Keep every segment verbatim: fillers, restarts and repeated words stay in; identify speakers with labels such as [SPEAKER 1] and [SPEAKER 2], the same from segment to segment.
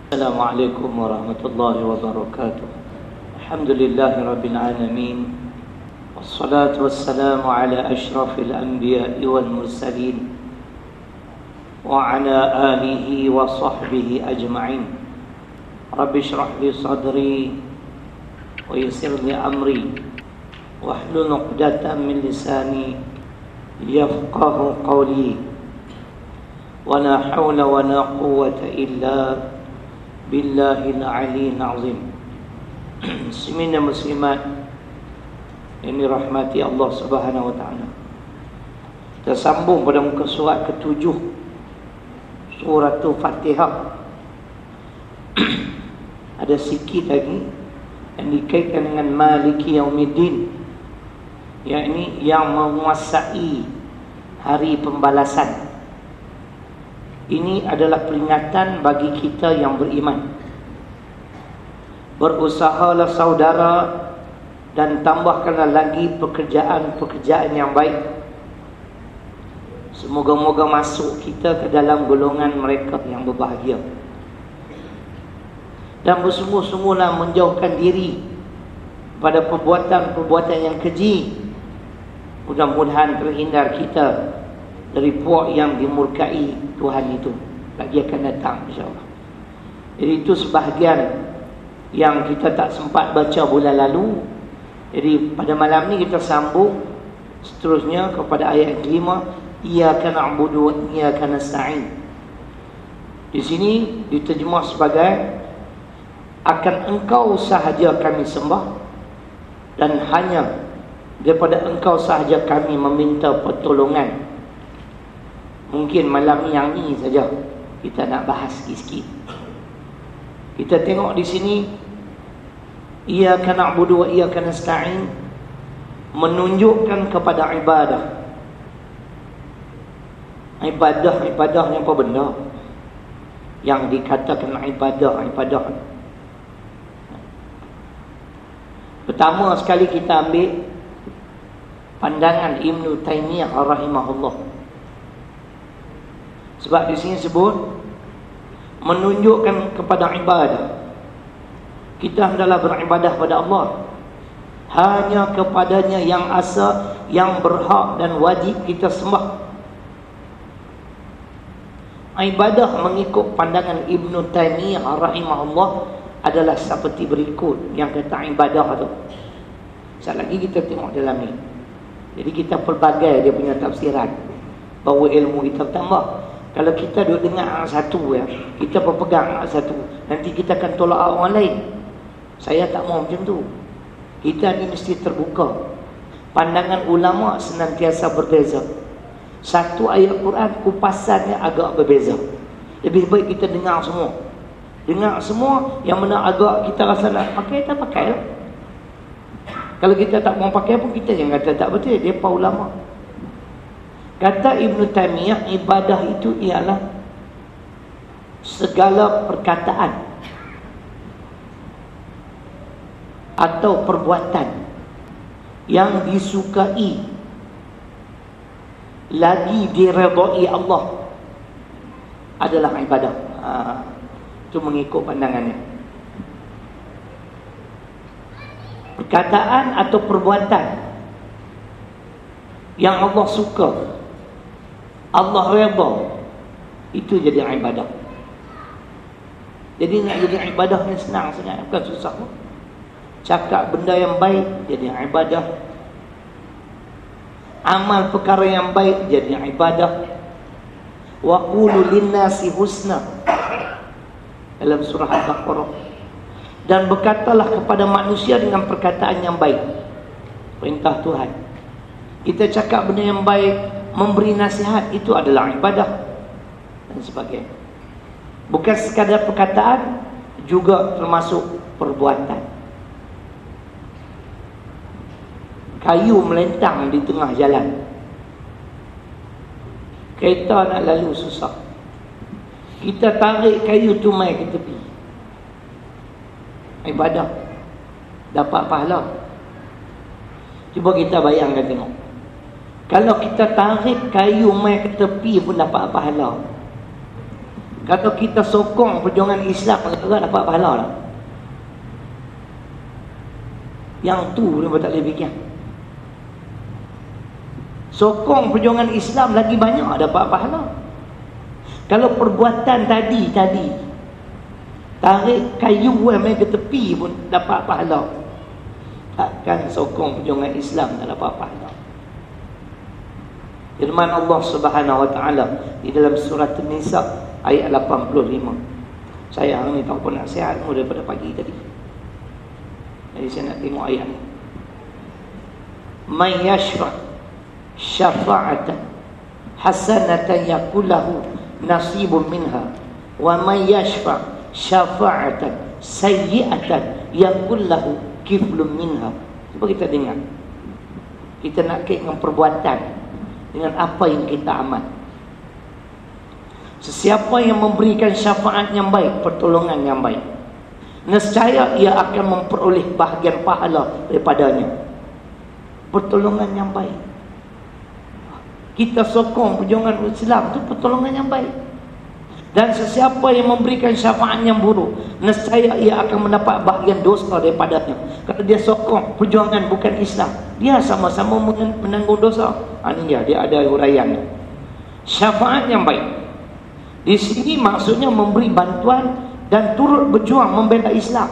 [SPEAKER 1] Assalamualaikum warahmatullahi wabarakatuh. Alhamdulillahi rabbil alamin. Wassalatu wassalamu ala asyrafil anbiya'i wal mursalin wa ala alihi wa sahbihi ajma'in. Rabbi shrah li sadri wa yassir li amri wahlul 'uqdatam min lisani yafqahu qawli. Wa la hawla wa la quwwata illa billahil aliyyil azim. Muslimin dan muslimat yang dirahmati Allah Subhanahu wa taala. Kita sambung pada muka surat ketujuh surah Fatihah. Ada sikit lagi yang dikaitkan dengan Maliki Yaumiddin, yakni yang menguasai hari pembalasan. Ini adalah peringatan bagi kita yang beriman. Berusahalah saudara dan tambahkanlah lagi pekerjaan-pekerjaan yang baik. Semoga-moga masuk kita ke dalam golongan mereka yang berbahagia. Dan bersungguh-sungguhlah menjauhkan diri pada perbuatan-perbuatan yang keji. Mudah-mudahan terhindar kita dari puak yang dimurkai Tuhan itu lagi akan datang, insyaAllah. Jadi itu sebahagian yang kita tak sempat baca bulan lalu. Jadi pada malam ni kita sambung seterusnya kepada ayat kelima, Iyyaka na'budu wa iyyaka nasta'in. Di sini diterjemah sebagai akan engkau sahaja kami sembah dan hanya daripada engkau sahaja kami meminta pertolongan. Mungkin malam ni yang ni saja kita nak bahas sikit-sikit. Kita tengok di sini Iyyaka na'budu wa iyyaka nasta'in menunjukkan kepada ibadah. Ibadah, ibadah ni apa benda? Yang dikatakan ibadah, ibadah. Pertama sekali kita ambil pandangan Ibnu Taimiyah rahimahullah. Sebab di sini sebut menunjukkan kepada ibadah. Kita hendaklah beribadah pada Allah hanya kepadanya yang asa, yang berhak dan wajib kita sembah. Ibadah mengikut pandangan Ibnu Taimiyah rahimahullah adalah seperti berikut. Yang kata ibadah tu, sekali lagi kita tengok dalam ni. Jadi kita pelbagai dia punya tafsiran, bahawa ilmu kita tambah. Kalau kita duduk dengar satu ya, kita berpegang satu, nanti kita akan tolak orang lain. Saya tak mau macam tu. Kita ni mesti terbuka. Pandangan ulama senantiasa berbeza. Satu ayat Quran kupasannya agak berbeza. Lebih baik kita dengar semua. Dengar semua, yang mana agak kita rasa nak pakai, kita pakai lah. Kalau kita tak mau pakai pun kita jangan kata tak betul. Dia pa ulama. Kata Ibnu Taimiyah, ibadah itu ialah segala perkataan atau perbuatan yang disukai lagi diredai Allah adalah ibadah. Ha, itu mengikut pandangannya. Perkataan atau perbuatan yang Allah suka, Allah redha, itu jadi ibadah. Jadi nak jadi ibadah ni senang sangat, bukan susah pun. Cakap benda yang baik jadi ibadah. Amal perkara yang baik jadi ibadah. Wa qulu linnasi husna dalam surah Al-Baqarah. Dan berkatalah kepada manusia dengan perkataan yang baik. Perintah Tuhan. Kita cakap benda yang baik, memberi nasihat, itu adalah ibadah dan sebagainya. Bukan sekadar perkataan, juga termasuk perbuatan. Kayu melentang di tengah jalan, kereta nak lalu susah, kita tarik kayu tu mai ke tepi, ibadah, dapat pahala. Cuba kita bayangkan tengok, kalau kita tarik kayu mai ke tepi pun dapat pahala. Kalau kita sokong perjuangan Islam, negara dapat pahala lah. Yang tu dia tak boleh fikir. Sokong perjuangan Islam lagi banyak dapat pahala. Kalau perbuatan tadi tadi tarik kayu yang ke tepi pun dapat pahala, takkan sokong perjuangan Islam tak dapat pahala. Firman Allah Subhanahu wa taala di dalam surah An-Nisa ayat lapan puluh lima. Saya hari ni tak pun nak sihat pun daripada pagi tadi. Jadi saya nak tengok ayat ni. May yashfa' syafa'atan hasanatan yakulahu nasibun minha wa may yashfa' syafa'atan sayyi'atan yakulahu kiflun minha. Cuba kita dengar. Kita nak kaitkan perbuatan dengan apa yang kita amal. Sesiapa yang memberikan syafaat yang baik, pertolongan yang baik, nescaya ia akan memperoleh bahagian pahala daripadanya. Pertolongan yang baik. Kita sokong perjuangan Islam itu pertolongan yang baik. Dan sesiapa yang memberikan syafaat yang buruk, nescaya ia akan mendapat bahagian dosa daripadanya. Kalau dia sokong perjuangan bukan Islam, dia sama-sama menanggung dosa. Ha, ini dia, dia ada huraian. Syafaat yang baik di sini maksudnya memberi bantuan dan turut berjuang membela Islam.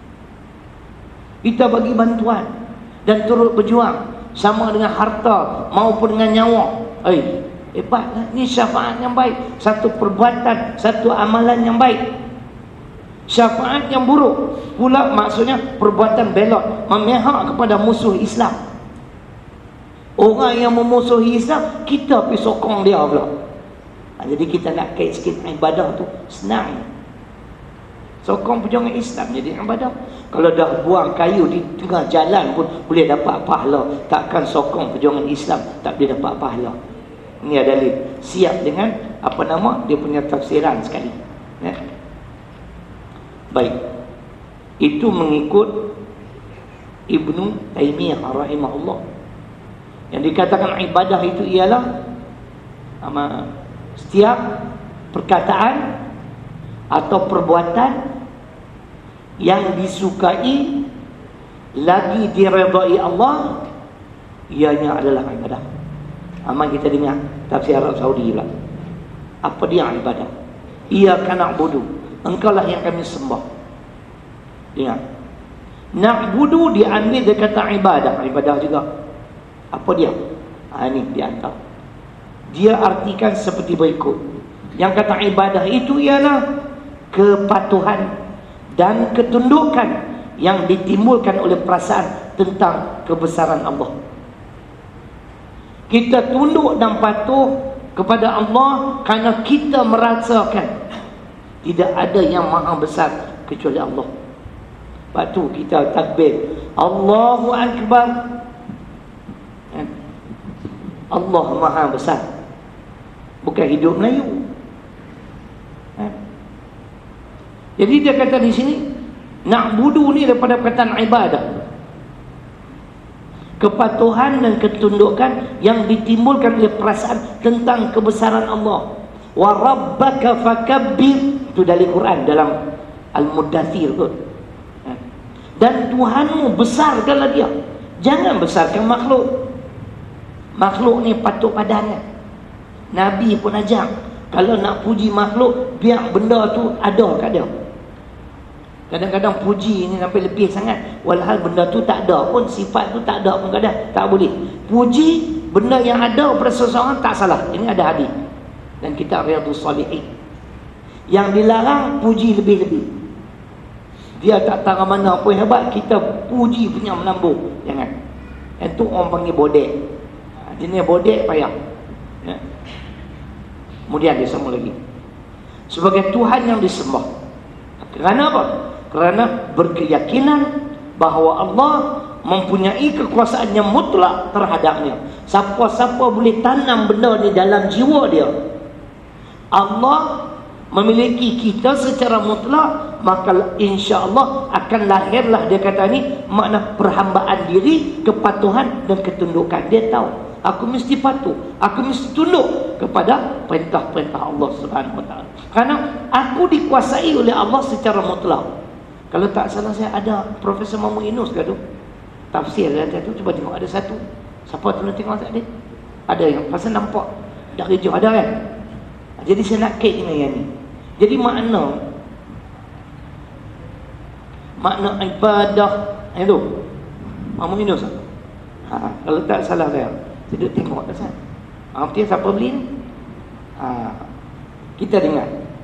[SPEAKER 1] Kita bagi bantuan dan turut berjuang, sama dengan harta maupun dengan nyawa. Eh, hebatlah. Ini syafaat yang baik. Satu perbuatan, satu amalan yang baik. Syafaat yang buruk pula maksudnya perbuatan belot, memihak kepada musuh Islam. Orang yang memusuhi Islam, kita pergi sokong dia pula. Ha, jadi kita nak kait sikit ibadah tu senang. Sokong perjuangan Islam jadi ibadah. Kalau dah buang kayu di tengah jalan pun boleh dapat pahala, takkan sokong perjuangan Islam tak boleh dapat pahala. Ini ada dalil. Siap dengan apa nama dia punya tafsiran sekali. Ya. Baik. Itu mengikut Ibnu Taimiyah rahimahullah. Yang dikatakan ibadah itu ialah ama, setiap perkataan atau perbuatan yang disukai lagi diredai Allah, ianya adalah ibadah. Amal kita dengar tafsir Arab Saudi pula. Apa dia ibadah? Iyyaka na'budu, engkaulah yang kami sembah. Dengar. Na'budu diambil dari kata ibadah, ibadah juga. Apa dia? Ha, ini dia hantar. Dia artikan seperti berikut. Yang kata ibadah itu ialah kepatuhan dan ketundukan yang ditimbulkan oleh perasaan tentang kebesaran Allah. Kita tunduk dan patuh kepada Allah kerana kita merasakan tidak ada yang maha besar kecuali Allah. Sebab tu kita takbir Allahu Akbar. Allah maha besar, bukan hidup Melayu. Jadi dia kata di sini na'budu ni daripada perkataan ibadah, kepatuhan dan ketundukan yang ditimbulkan oleh perasaan tentang kebesaran Allah. Wa rabbaka fakabbir, itu dari Quran dalam Al-Muddathir tu. Dan Tuhanmu besarkanlah dia, jangan besarkan makhluk. Makhluk ni patut padangan. Nabi pun ajar, kalau nak puji makhluk, biar benda tu ada kat dia. Kadang-kadang puji ni sampai lebih sangat, walhal benda tu tak ada pun, sifat tu tak ada pun kadang. Tak boleh. Puji benda yang ada pada seseorang tak salah. Ini ada hadis dan kitab Riyadhus Shalihin. Yang dilarang puji lebih-lebih. Dia tak tahu mana pun hebat, kita puji punya melambung. Jangan. Itu orang panggil bodek. Jenis bodek payah. Ya. Kemudian dia sambung lagi. Sebagai Tuhan yang disembah. Kerana apa? Kerana berkeyakinan bahawa Allah mempunyai kekuasaan yang mutlak terhadapnya. Siapa-siapa boleh tanam benda di dalam jiwa dia. Allah memiliki kita secara mutlak, maka insya-Allah akan lahirlah, dia kata ni, makna perhambaan diri, kepatuhan dan ketundukan. Dia tahu, aku mesti patuh, aku mesti tunduk kepada perintah-perintah Allah Subhanahu Wa Taala. Kerana aku dikuasai oleh Allah secara mutlak. Kalau tak salah saya ada Profesor Mahmud Yunus ke tu, tafsir dia tu, cuba tengok ada satu. Siapa tu nak tengok tak ada? Ada yang pasal nampak dari jauh ada kan. Jadi saya nak kait dengan yang ni. Jadi makna makna ibadah itu Mahmud Yunus. Ha, kalau tak salah saya, saya duduk tengok kat sana. Ha, betul siapa beli ni? Ha, kita dengar.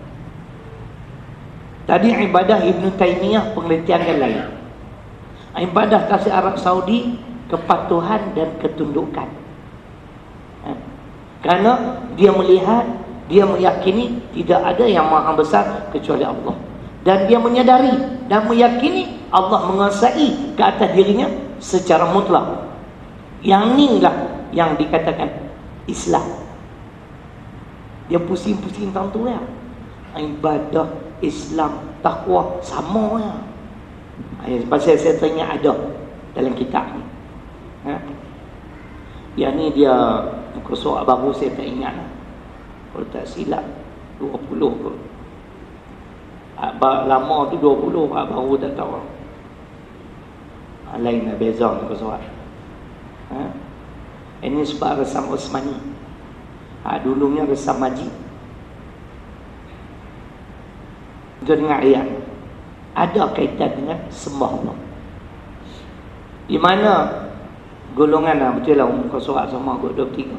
[SPEAKER 1] Tadi ibadah Ibn Taymiyah penelitian yang lain. Ibadah kasih Arab Saudi kepatuhan dan ketundukan. Ha, kerana dia melihat, dia meyakini tidak ada yang maha besar kecuali Allah. Dan dia menyadari dan meyakini Allah menguasai ke atas dirinya secara mutlak. Yang ni lah yang dikatakan Islam. Dia pusing-pusing tentang tu ya. Ibadah, Islam, takwa sama ya. Pasal saya teringat ada dalam kitab ni. Ha? Yang ni dia muka surat baru saya tak ingat. Kalau tak silap dua puluh kot. Lama tu dua puluh, baru tak tahu. Lain lah, beza muka surat. Ha? Ini sebab resam Osmani. Ha, dulunya resam Majid. Kita dengar ayat. Ada kaitan dengan sembah Allah. Di mana golongan lah, betul lah muka surat sama kot dua puluh tiga.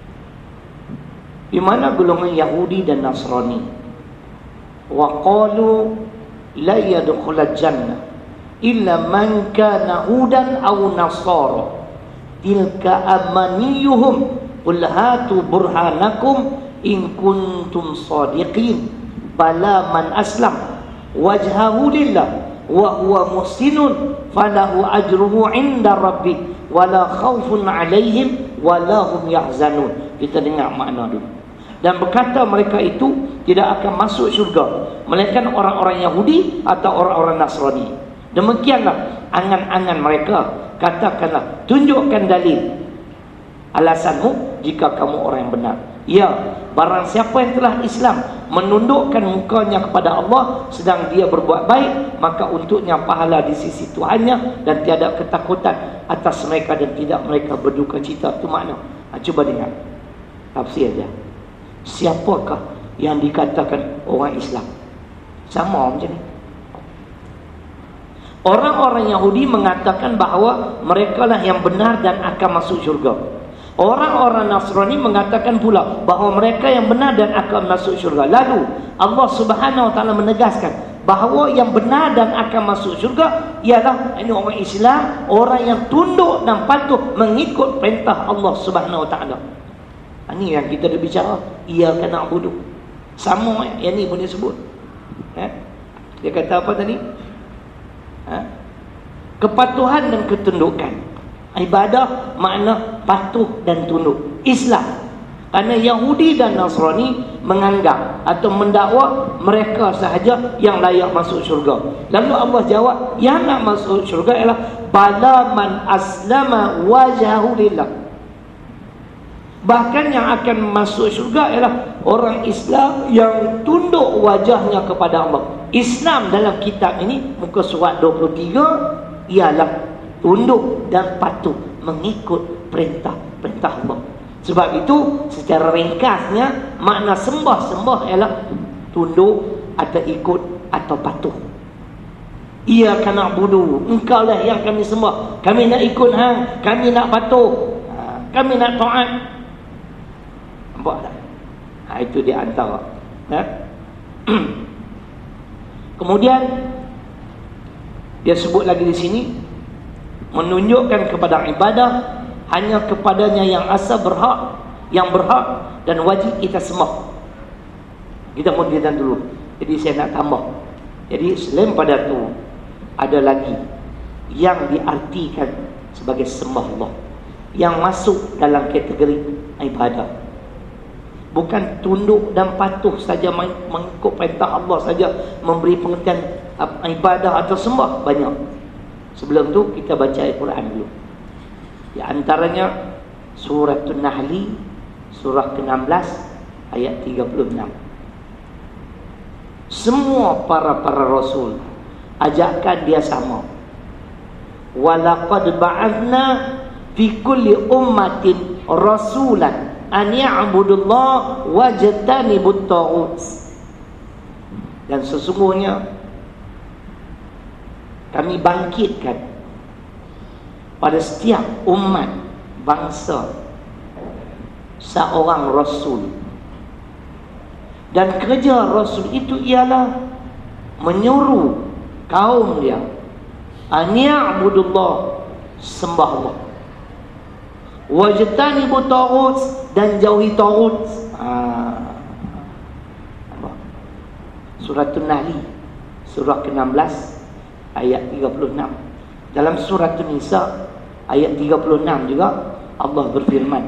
[SPEAKER 1] Di mana golongan Yahudi dan Nasrani. Wa qalu la yadkhulul jannah illa man kana hudan aw nasara. Tilka amaniyuhum qul hatu burhanakum in kuntum sadiqin. Bala man aslam wajhahu lillah wa huwa muhsinun falahu ajruhu inda rabbih wala khaufun alaihim wala hum yahzanun. Kita dengar makna dulu. Dan berkata mereka itu tidak akan masuk syurga melainkan orang-orang Yahudi atau orang-orang Nasrani. Demikianlah angan-angan mereka. Katakanlah, tunjukkan dalil alasanmu jika kamu orang yang benar. Ya, barang siapa yang telah Islam menundukkan mukanya kepada Allah sedang dia berbuat baik, maka untuknya pahala di sisi Tuhannya dan tiada ketakutan atas mereka dan tidak mereka berduka cita. Itu makna. Ha, cuba dengar tafsir dia. Siapakah yang dikatakan orang Islam? Sama macam ni. Orang-orang Yahudi mengatakan bahawa mereka lah yang benar dan akan masuk syurga. Orang-orang Nasrani mengatakan pula bahawa mereka yang benar dan akan masuk syurga. Lalu Allah Subhanahu Wa Taala menegaskan bahawa yang benar dan akan masuk syurga ialah ini orang Islam, orang yang tunduk dan patuh mengikut perintah Allah Subhanahu Wa Taala. Ini yang kita dah bicara. Iyyaka na'budu. Sama yang ni pun dia sebut. Eh? Dia kata apa tadi? Ha? Kepatuhan dan ketundukan. Ibadah makna patuh dan tunduk. Islam. Kerana Yahudi dan Nasrani menganggap atau mendakwa mereka sahaja yang layak masuk syurga. Lalu Allah jawab, yang nak masuk syurga ialah bala man aslama wajhahu lillah. Bahkan yang akan masuk syurga ialah orang Islam yang tunduk wajahnya kepada Allah. Islam dalam kitab ini muka surat dua puluh tiga ialah tunduk dan patuh mengikut perintah-perintah Allah. Sebab itu secara ringkasnya makna sembah-sembah ialah tunduk atau ikut atau patuh. Iyyaka na'budu, engkau lah yang kami sembah. Kami nak ikut hang, kami nak patuh, ha, kami nak taat. Nampak tak? Ha, itu di antara. Ha? Kemudian dia sebut lagi di sini menunjukkan kepada ibadah hanya kepadanya yang asal berhak, yang berhak dan wajib kita sembah. Kita mudahkan dulu. Jadi saya nak tambah. Jadi selain pada tu ada lagi yang diartikan sebagai sembah Allah, yang masuk dalam kategori ibadah. Bukan tunduk dan patuh saja mengikut perintah Allah saja, memberi pengertian ibadah atau sembah banyak. Sebelum tu kita baca Al-Quran dulu. Di antaranya surah An-Nahl surah ke enam belas ayat tiga puluh enam. Semua para-para rasul ajakan dia sama. Walaqad ba'athna fi kulli ummatin rasulan an ya'budullah wajtanibut taghut. Dan sesungguhnya kami bangkitkan pada setiap umat bangsa seorang rasul, dan kerja rasul itu ialah menyuruh kaum dia an ya'budullah, sembah Allah, wajtanibut taghut, dan jauhi taghut. ha. Surah An-Nahl surah ke enam belas ayat tiga puluh enam. Dalam surah An-Nisa ayat tiga puluh enam juga Allah berfirman.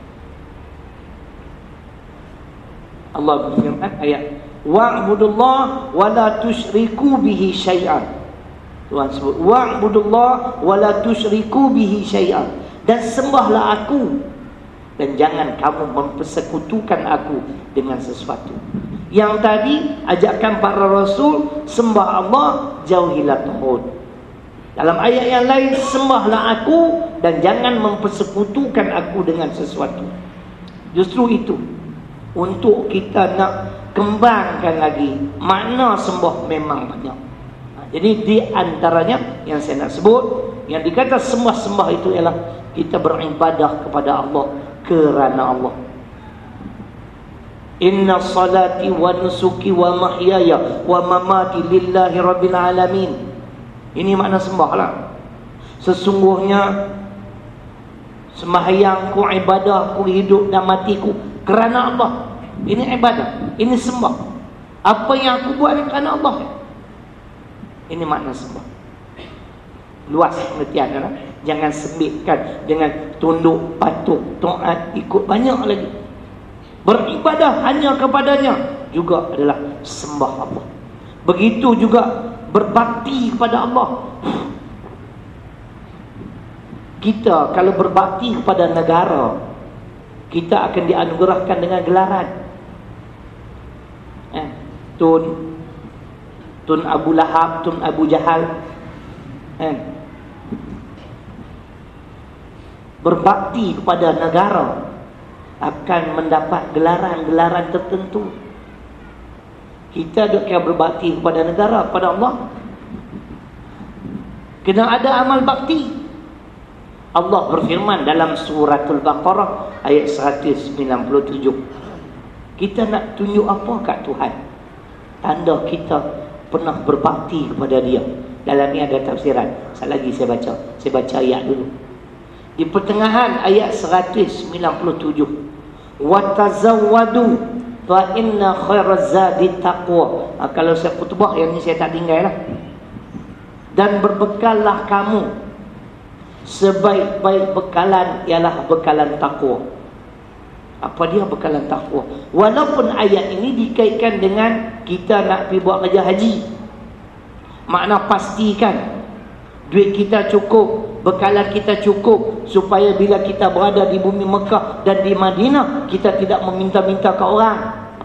[SPEAKER 1] Allah berfirman ayat wa'budullah wa la tusyriku bihi syai'an. Tuhan sebut wa'budullah wa la tusyriku bihi syai'an, dan sembahlah aku dan jangan kamu mempersekutukan aku dengan sesuatu. Yang tadi ajakan para rasul sembah Allah, jauhilah taghut. Dalam ayat yang lain, sembahlah aku dan jangan mempersekutukan aku dengan sesuatu. Justru itu untuk kita nak kembangkan lagi makna sembah memang banyak. Jadi di antaranya yang saya nak sebut, yang dikata sembah-sembah itu ialah kita beribadah kepada Allah kerana Allah. Inna salati wa nusuki wa mahyaya wa mamati lillahi rabbil alamin. Ini makna sembahlah. Sesungguhnya sembahyangku, ibadahku, hidup dan matiku kerana Allah. Ini ibadah, ini sembah. Apa yang aku buat kerana Allah, ini makna sembah. Luas pengertian, kan? Jangan sempitkan dengan tunduk, patuh, taat, ikut, banyak lagi. Beribadah hanya kepadanya juga adalah sembah Allah. Begitu juga berbakti kepada Allah. Kita kalau berbakti kepada negara, kita akan dianugerahkan dengan gelaran. Eh, Tun Tun Abu Lahab, Tun Abu Jahal. Eh, berbakti kepada negara akan mendapat gelaran-gelaran tertentu. Kita duk kira berbakti kepada negara, kepada Allah, kena ada amal bakti. Allah berfirman dalam suratul Baqarah ayat seratus sembilan puluh tujuh. Kita nak tunjuk apa kat Tuhan? Tanda kita pernah berbakti kepada Dia. Dalam ni ada tafsiran. Sekali lagi saya baca. Saya baca ayat dulu. Di pertengahan ayat seratus sembilan puluh tujuh, wa tazawwadu fa inna khairaz zadi taqwa. Ha, kalau saya khutbah yang ni saya tak tinggal lah. Dan berbekallah kamu, sebaik-baik bekalan ialah bekalan takwa. Apa dia bekalan takwa? Walaupun ayat ini dikaitkan dengan kita nak pergi buat kerja haji, makna pastikan duit kita cukup, bekalan kita cukup, supaya bila kita berada di bumi Mekah dan di Madinah, kita tidak meminta-minta ke orang.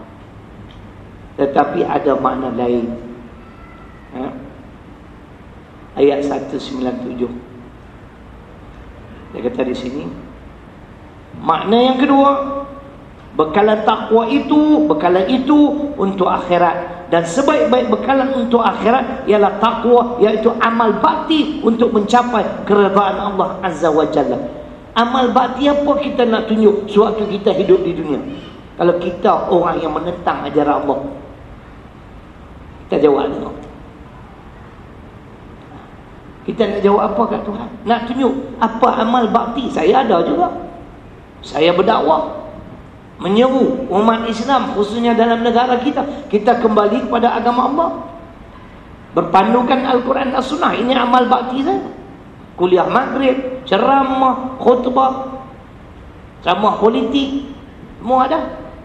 [SPEAKER 1] Tetapi ada makna lain. Ha? Ayat seratus sembilan puluh tujuh. Dia kata di sini, makna yang kedua, bekalan takwa itu, bekalan itu untuk akhirat. Dan sebaik-baik bekalan untuk akhirat ialah takwa, iaitu amal bakti untuk mencapai keredaan Allah Azza wa Jalla. Amal bakti apa kita nak tunjuk sewaktu kita hidup di dunia? Kalau kita orang yang menentang ajaran Allah, kita jawab tengok. Kita nak jawab apa kat Tuhan? Nak tunjuk apa amal bakti? Saya ada juga. Saya berdakwah, menyeru umat Islam khususnya dalam negara kita, kita kembali kepada agama Allah, berpandukan Al-Quran dan Sunnah. Ini amal bakti saya. Kuliah maghrib, ceramah, khutbah, ceramah politik, semua ada.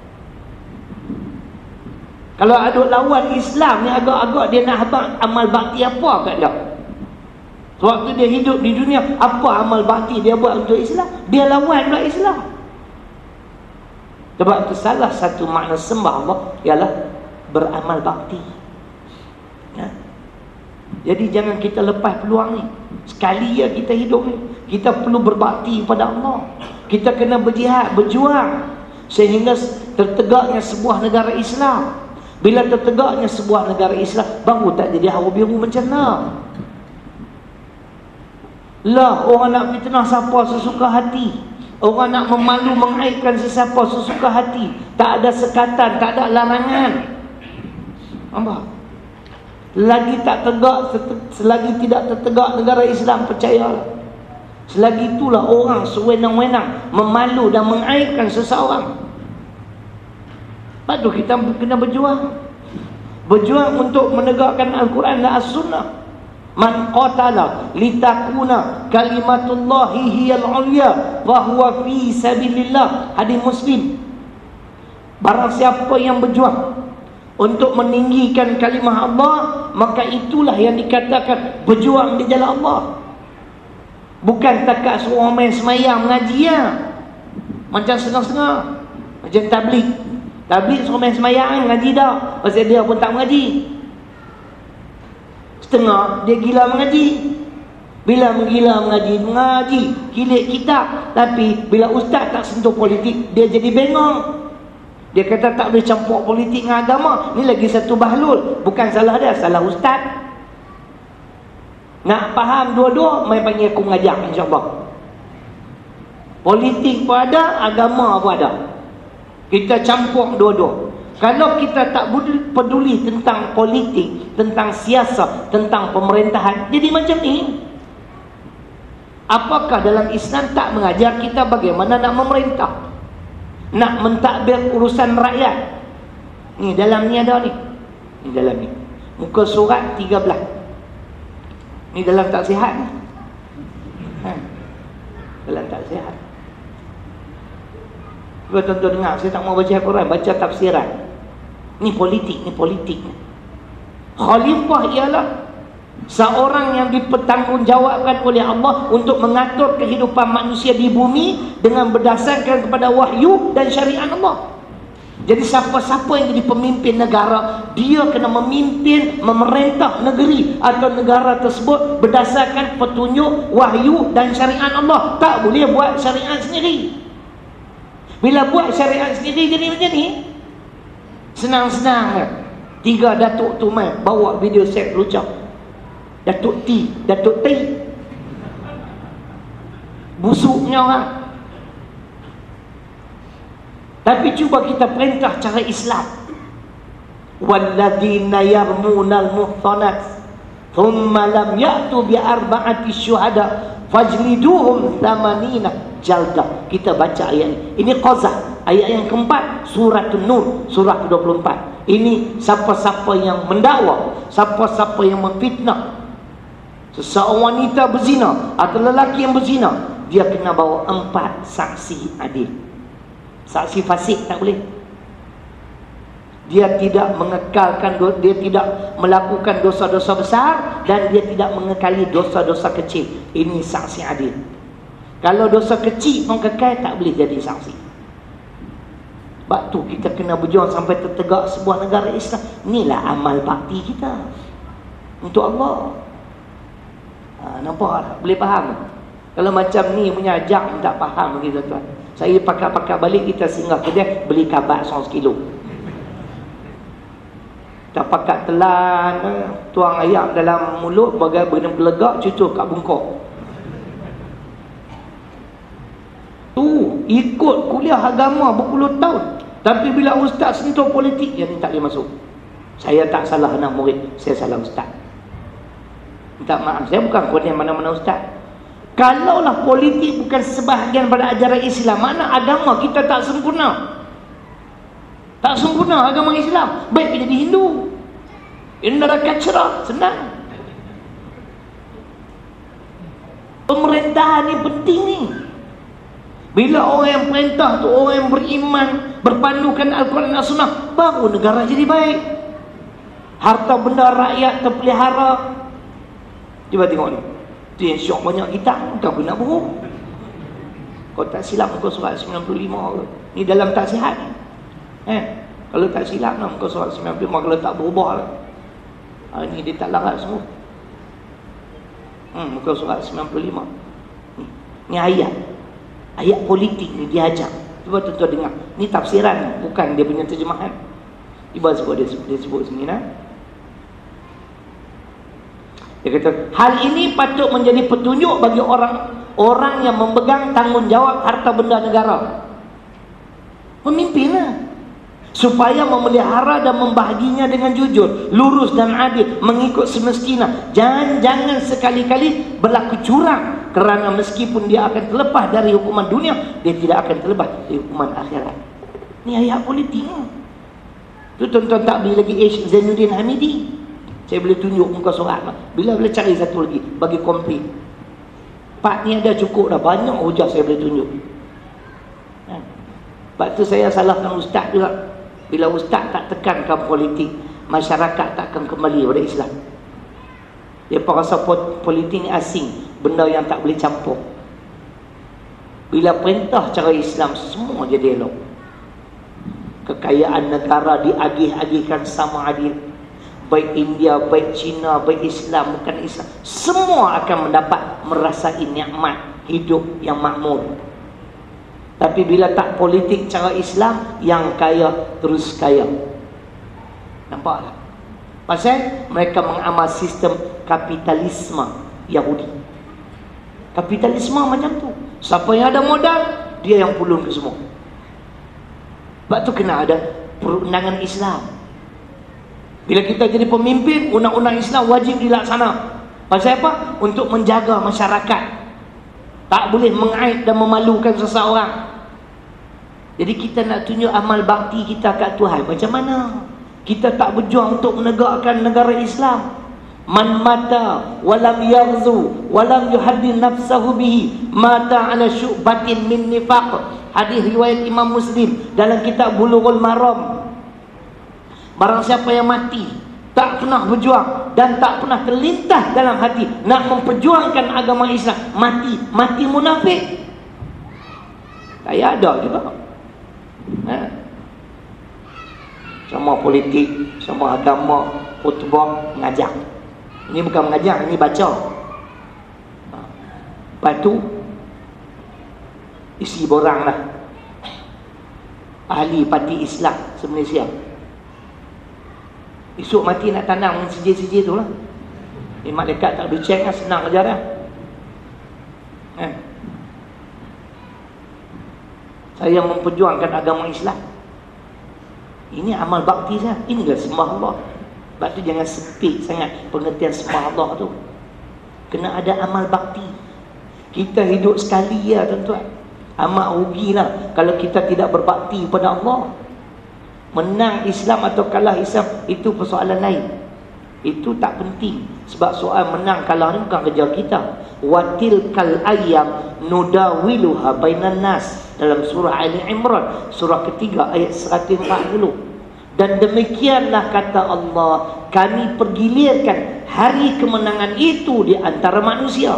[SPEAKER 1] Kalau ada lawan Islam ni agak-agak dia nak habaq amal bakti apa kat dia? Waktu dia hidup di dunia, apa amal bakti dia buat untuk Islam? Dia lawan pula Islam. Sebab itu salah satu makna sembah Allah ialah beramal bakti. Ya. Jadi jangan kita lepas peluang ni. Sekali ya kita hidup ni, kita perlu berbakti kepada Allah. Kita kena berjihad, berjuang sehingga tertegaknya sebuah negara Islam. Bila tertegaknya sebuah negara Islam, baru tak jadi hawa biru mencana. Lah orang nak fitnah siapa sesuka hati, orang nak memalu mengaibkan sesiapa sesuka hati. Tak ada sekatan, tak ada larangan. Nampak? Selagi tak tegak, selagi tidak tertegak negara Islam, percayalah, selagi itulah orang sewenang-wenang memalu dan mengaibkan seseorang. Lepas tu kita kena berjuang. Berjuang untuk menegakkan Al-Quran dan As-Sunnah. Man qatala litakuna kalimatullahi hiyal ulya fahuwa fi sabilillah. Hadis Muslim. Barang siapa yang berjuang untuk meninggikan kalimah Allah, maka itulah yang dikatakan berjuang di jalan Allah. Bukan takat suruh main semayang mengaji ya. Macam setengah-setengah, macam tabligh. Tabligh suruh main semayang, mengaji dah. Pasal dia pun tak mengaji. Setengah dia gila mengaji. Bila menggila mengaji, mengaji kilik kitab. Tapi bila ustaz tak sentuh politik, dia jadi bengong. Dia kata tak boleh campur politik dengan agama. Ni lagi satu bahlul. Bukan salah dia, salah ustaz. Nak faham dua-dua, mai panggil aku mengajar, insyaAllah. Politik pun ada, agama pun ada. Kita campur dua-dua. Kalau kita tak peduli tentang politik, tentang siasat, tentang pemerintahan, jadi macam ni. Apakah dalam Islam tak mengajar kita bagaimana nak memerintah, nak mentadbir urusan rakyat? Ni dalam ni ada ni. Ni dalam ni. Muka surat tiga belas. Ni dalam tak sihat ni. Ha. Dalam tak sihat. Cuba tuan-tuan dengar, saya tak mau baca Al-Quran, baca tafsiran. Ni politik, ni politik. Khalifah ialah seorang yang dipertanggungjawabkan oleh Allah untuk mengatur kehidupan manusia di bumi dengan berdasarkan kepada wahyu dan syariat Allah. Jadi siapa-siapa yang jadi pemimpin negara, dia kena memimpin, memerintah negeri atau negara tersebut berdasarkan petunjuk wahyu dan syariat Allah. Tak boleh buat syariat sendiri. Bila buat syariat sendiri jadi macam ni, senang-senang kan. Tiga datuk tu main bawa video set lucah. Datuk T, Datuk T. Busuknya orang. Tapi cuba kita perintah cara Islam. Walladzina yarmunal muhsanat thumma lam ya'tu bi arba'ati syuhada fajliduhum thamanina jaldah. Kita baca ayat ini. Ini Qazah, ayat yang keempat, surah An-Nur, surah ke dua puluh empat. Ini siapa-siapa yang mendakwa, siapa-siapa yang memfitnah seseorang wanita berzina atau lelaki yang berzina, dia kena bawa empat saksi adil. Saksi fasik tak boleh. Dia tidak mengekalkan, dia tidak melakukan dosa-dosa besar, dan dia tidak mengekali dosa-dosa kecil. Ini saksi adil. Kalau dosa kecil mengekal, tak boleh jadi saksi. Sebab tu kita kena berjuang sampai tertegak sebuah negara Islam. Inilah amal bakti kita untuk Allah. Ha, nampak? Boleh faham? Kalau macam ni punya jam tak faham lagi tuan-tuan. Saya pakai-pakai balik, kita singgah kedai beli kabat seratus kilo. Tak pakat telan, tuang ayam dalam mulut bagai benda belegak, cucuk kat bungkuk. Tu ikut kuliah agama berpuluh tahun, tapi bila ustaz sentuh politik, dia ni tak boleh masuk. Saya tak salah anak murid, saya salah ustaz. Minta maaf, saya bukan konen mana-mana ustaz. Kalaulah politik bukan sebahagian pada ajaran Islam, mana agama kita tak sempurna. Tak sempurna agama Islam. Baik kita jadi Hindu, ini neraka cerah, senang. Pemerintahan ni penting ni. Bila orang yang perintah tu orang yang beriman, berpandukan Al-Quran dan Sunnah, baru negara jadi baik. Harta benda rakyat terpelihara. Cuba tengok ni. Tu yang syok banyak kita, bukan pun nak buruk. Kau tak silap muka surat sembilan puluh lima ke? Ni dalam tak sihat ni. Eh, kalau tak silap lah muka surat sembilan puluh lima, kalau tak berubah lah. Ha, ni dia tak larat semua. Hmm, muka surat sembilan puluh lima. Ni, ni ayat. Ayat politik ni dia ajar. Cuba tuan-tuan dengar. Ni tafsiran, bukan dia punya terjemahan. Cuba sebut dia, dia sebut sini nah. Dia kata, hal ini patut menjadi petunjuk bagi orang orang yang memegang tanggungjawab harta benda negara. Pemimpinlah, supaya memelihara dan membahaginya dengan jujur, lurus dan adil, mengikut semestinya. Jangan jangan sekali-kali berlaku curang, kerana meskipun dia akan terlepas dari hukuman dunia, dia tidak akan terlepas dari hukuman akhirat. Ni ayat politik. Tu tuan-tuan tak beli lagi H. Zainuddin Hamidi. Saya boleh tunjuk muka surat. Bila boleh cari satu lagi bagi komplit. Pak ni ada cukup dah, banyak hujah saya boleh tunjuk. Ha. Sebab tu saya salahkan ustaz juga. Bila ustaz tak tekankan politik, masyarakat tak akan kembali pada Islam. Dia rasa politik ni asing, benda yang tak boleh campur. Bila perintah cara Islam, semua jadi elok. Kekayaan negara diagih-agihkan sama adil. Baik India, baik Cina, baik Islam, bukan Islam, semua akan mendapat merasai nikmat hidup yang makmur. Tapi bila tak politik cara Islam, yang kaya terus kaya. Nampak tak? Pasal mereka mengamal sistem kapitalisme Yahudi. Kapitalisme macam tu. Siapa yang ada modal, dia yang pulun ke semua. Sebab tu kena ada perundangan Islam. Bila kita jadi pemimpin, undang-undang Islam wajib dilaksana. Pasal apa? Untuk menjaga masyarakat. Tak boleh mengaib dan memalukan seseorang. Jadi kita nak tunjuk amal bakti kita kat Tuhan. Macam mana? Kita tak berjuang untuk menegakkan negara Islam. Man mata walam yaghzu walam yuhaddin nafsahu bihi mata ala syu'batin min nifaq. Hadis riwayat Imam Muslim dalam kitab Bulughul Maram. Barang siapa yang mati tak pernah berjuang dan tak pernah terlintas dalam hati nak memperjuangkan agama Islam, mati mati munafik. Saya ada juga. Ha. Sama politik, sama agama, khutbah, mengajar. Ini bukan mengajar, ini baca. Ha. Lepas tu isi borang lah ahli parti Islam se-Malaysia. Esok mati nak tanam sijil-sijil tu lah. Eh, malaikat tak boleh check lah, senang ajar lah. Eh. Saya memperjuangkan agama Islam. Ini amal bakti saya. Inilah sembah Allah. Sebab tu jangan sempit sangat pengertian sembah Allah tu. Kena ada amal bakti. Kita hidup sekali ya tuan-tuan. Amat rugilah kalau kita tidak berbakti pada Allah. Menang Islam atau kalah Islam itu persoalan lain. Itu tak penting. Sebab soal menang kalah ni bukan kerja kita. Watil kal ayyam nudawiluha bainan nas. Dalam surah Ali Imran, surah ketiga ayat seratus empat puluh. Dan demikianlah kata Allah, kami pergilirkan hari kemenangan itu di antara manusia.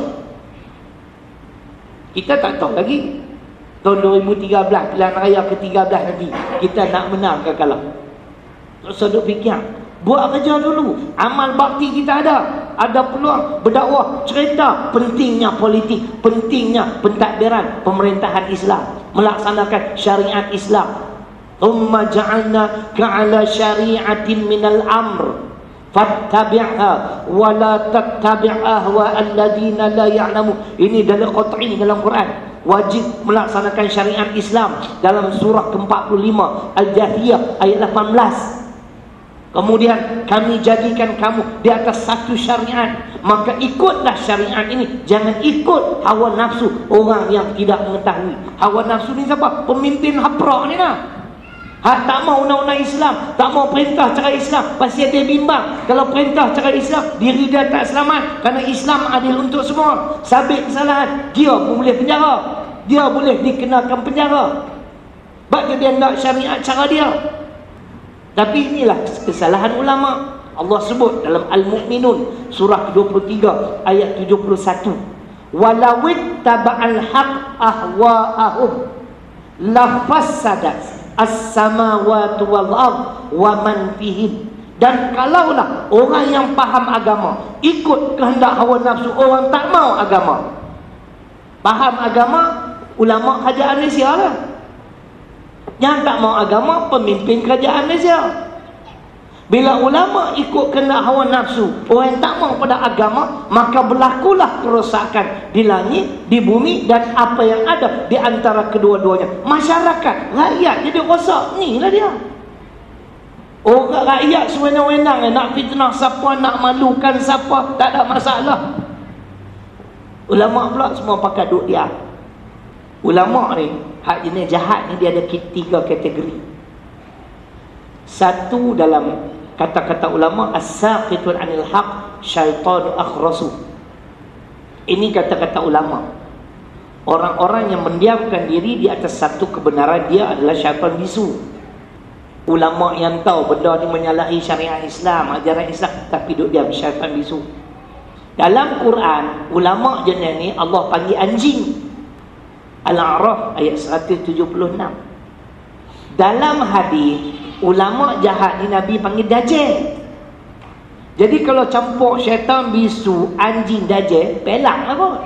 [SPEAKER 1] Kita tak tahu lagi tahun dua ribu tiga belas, pilihan raya ke tiga belas nanti, kita nak menang ke kalah. Terus duduk fikir, buat kerja dulu. Amal bakti kita ada. Ada peluang berdakwah, cerita pentingnya politik, pentingnya pentadbiran pemerintahan Islam, melaksanakan syariat Islam. Thumma ja'alna ka'ala syari'atin minal amr fattabi'ha wa la tattabi' ahwa alladhina la ya'lamu. Ini dalil qat'i dalam Quran. Wajib melaksanakan syariat Islam dalam surah ke empat puluh lima Al-Jathiyah ayat lapan belas. Kemudian kami jadikan kamu di atas satu syariat, maka ikutlah syariat ini. Jangan ikut hawa nafsu orang yang tidak mengetahui. Hawa nafsu ni siapa? Pemimpin haprak ni lah. Ha, tak mau undang-undang Islam, tak mau perintah cara Islam, pasti dia bimbang. Kalau perintah cara Islam, diri dia tak selamat. Kerana Islam adil untuk semua. Sabit kesalahan, dia pun boleh penjara. Dia boleh dikenakan penjara. Sebab dia nak syariat cara dia. Tapi inilah kesalahan ulama. Allah sebut dalam Al-Mu'minun surah dua puluh tiga ayat tujuh puluh satu. Walawit taba'al haq ahwa'ahum lafassadat as-samawati wal ard wa man fihin. Dan kalaulah orang yang faham agama ikut kehendak hawa nafsu orang tak mau agama, faham agama, ulama kerajaan Malaysia lah. Yang tak mau agama, pemimpin kerajaan Malaysia. Bila ulama ikut kehendak hawa nafsu orang yang tak mau pada agama, maka berlakulah kerosakan di langit, di bumi, dan apa yang ada di antara kedua-duanya. Masyarakat, rakyat jadi rosak. Ni lah dia. Orang rakyat sewenang-wenang nak fitnah siapa, nak malukan siapa, tak ada masalah. Ulama pula semua pakai duk dia. Ulama ni, hak jenis jahat ni dia ada tiga kategori. Satu dalam kata-kata ulama, as-saqitun 'anil haq syaitanu akhrasu. Ini kata-kata ulama. Orang-orang yang mendiamkan diri di atas satu kebenaran, dia adalah syaitan bisu. Ulama yang tahu benda ni menyalahi syariat Islam, ajaran Islam, tapi duk diam, syaitan bisu. Dalam Quran, ulama jenis ni Allah panggil anjing. Al-A'raf ayat seratus tujuh puluh enam. Dalam hadis, ulama jahat ni Nabi panggil dajjal. Jadi kalau campur syaitan bisu, anjing, dajjal, pelak lah kot.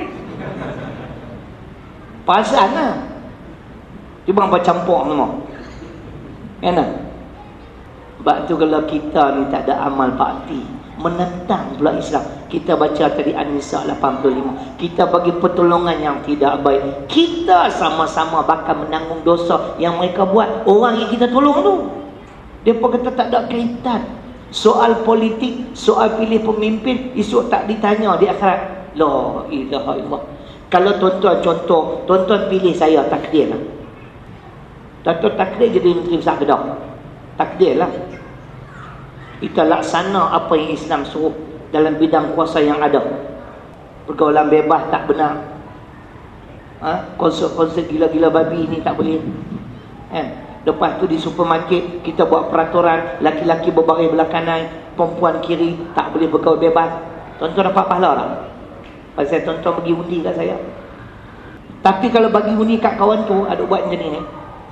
[SPEAKER 1] Perasan lah. Cuba apa campur semua. Kan tak? Sebab tu kalau kita ni tak ada amal bakti, menentang pula Islam. Kita baca tadi An-Nisa lapan puluh lima. Kita bagi pertolongan yang tidak baik. Kita sama-sama bakal menanggung dosa yang mereka buat. Orang yang kita tolong tu, mereka kata tak ada kaitan. Soal politik, soal pilih pemimpin, esok tak ditanya di akhirat. La ilaha illallah. Kalau tuan-tuan contoh, tuan-tuan pilih saya, takdir lah. Tuan-tuan takdir jadi Menteri Besar Kedah. Takdir lah. Kita laksana apa yang Islam suruh dalam bidang kuasa yang ada. Pergaulan bebas tak benar. Ha? Konsert-konsert gila-gila babi ni tak boleh. Eh? Lepas tu di supermarket kita buat peraturan, laki-laki berbaris belah kanan, perempuan kiri, tak boleh bergaul bebas. Tuan-tuan dapat pahala tak? Pasal tuan-tuan bagi undi kat saya. Tapi kalau bagi undi kat kawan tu, ada buat macam ni ni,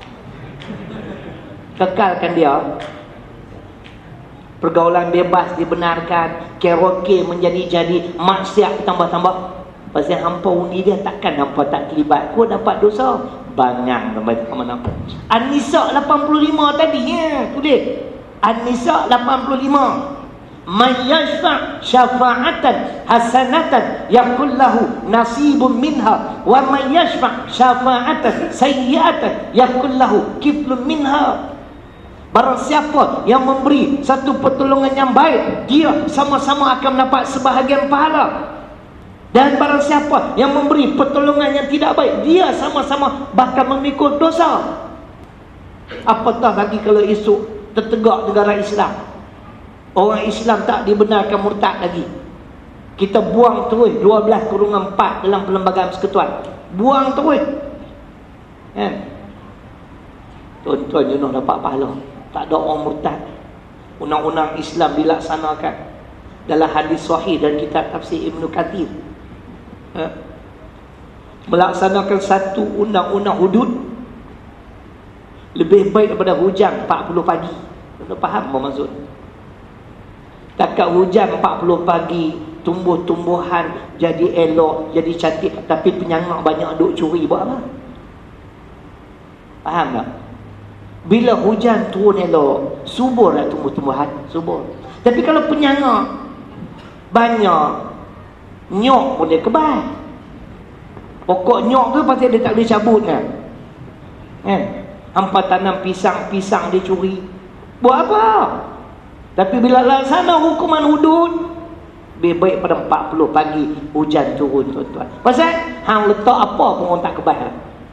[SPEAKER 1] kekalkan dia. Pergaulan bebas dibenarkan, karaoke menjadi-jadi, maksiat tambah-tambah. Pasal hampa undi dia, takkan hampa tak terlibat. Kau dapat dosa bangang sampai ke mana. An-Nisa lapan puluh lima tadi ya, tulis. An-Nisa lapan puluh lima. Man yashfa' syafa'atan hasanatan yakul lahu nasibun minha wa man yashfa' syafa'atan sayyi'atan yakul lahu kiflun minha. Barang siapa yang memberi satu pertolongan yang baik, dia sama-sama akan mendapat sebahagian pahala. Dan barang siapa yang memberi pertolongan yang tidak baik, dia sama-sama bakal memikul dosa. Apatah lagi kalau esok tertegak negara Islam, orang Islam tak dibenarkan murtad lagi. Kita buang terus dua belas kurungan empat dalam Perlembagaan Persekutuan. Buang terus. Eh? Tuan-tuan jenuh dapat pahala. Tak ada orang murtad. Undang-undang Islam dilaksanakan dalam hadis sahih dan kitab tafsir Ibn Kathir. Eh? Melaksanakan satu undang-undang hudud lebih baik daripada hujan empat puluh pagi. Tuan-tuan faham apa maksud? Takat hujan empat puluh pagi, tumbuh-tumbuhan jadi elok, jadi cantik, tapi penyangak banyak duk curi, buat apa? Faham tak? Bila hujan turun elok, subur lah tumbuh-tumbuhan, subur. Tapi kalau penyangak banyak, nyok pun dia kebal. Pokok nyok tu pasti dia tak boleh cabut kan? Kan? Hampa tanam pisang, pisang dia curi. Buat apa? Tapi bila laksana hukuman hudud, lebih baik pada empat puluh pagi hujan turun, tuan-tuan. Pasal hang letak apa pun orang tak kebal.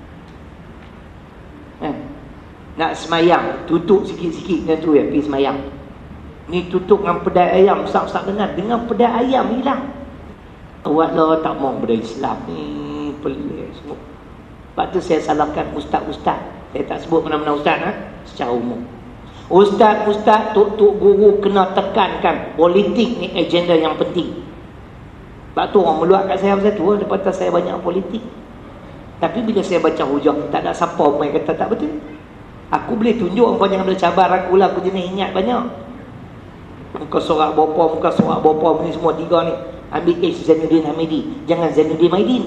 [SPEAKER 1] Eh, nak semayang, tutup sikit-sikit dengan tu ya, pergi semayang. Ni tutup dengan pedai ayam, besar-besar dengan dengan pedai ayam hilang. Awak lah tak mau benda Islam ni, pelik semua. Lepas tu saya salahkan ustaz-ustaz. Saya tak sebut mana-mana ustaz ha? Secara umum. Ustaz-ustaz, tok-tok guru kena tekankan politik ni agenda yang penting. Sebab tu orang meluat kat saya pasal tu, lepas tu saya banyak politik. Tapi bila saya baca hujah, tak ada siapa pun yang kata tak betul. Aku boleh tunjuk orang jangan boleh cabar aku lah, aku jenis ingat banyak. Muka sorak bapa, muka sorak bapa ni semua tiga ni. Ambil H Zainuddin Hamidi, jangan Zainuddin Maidin.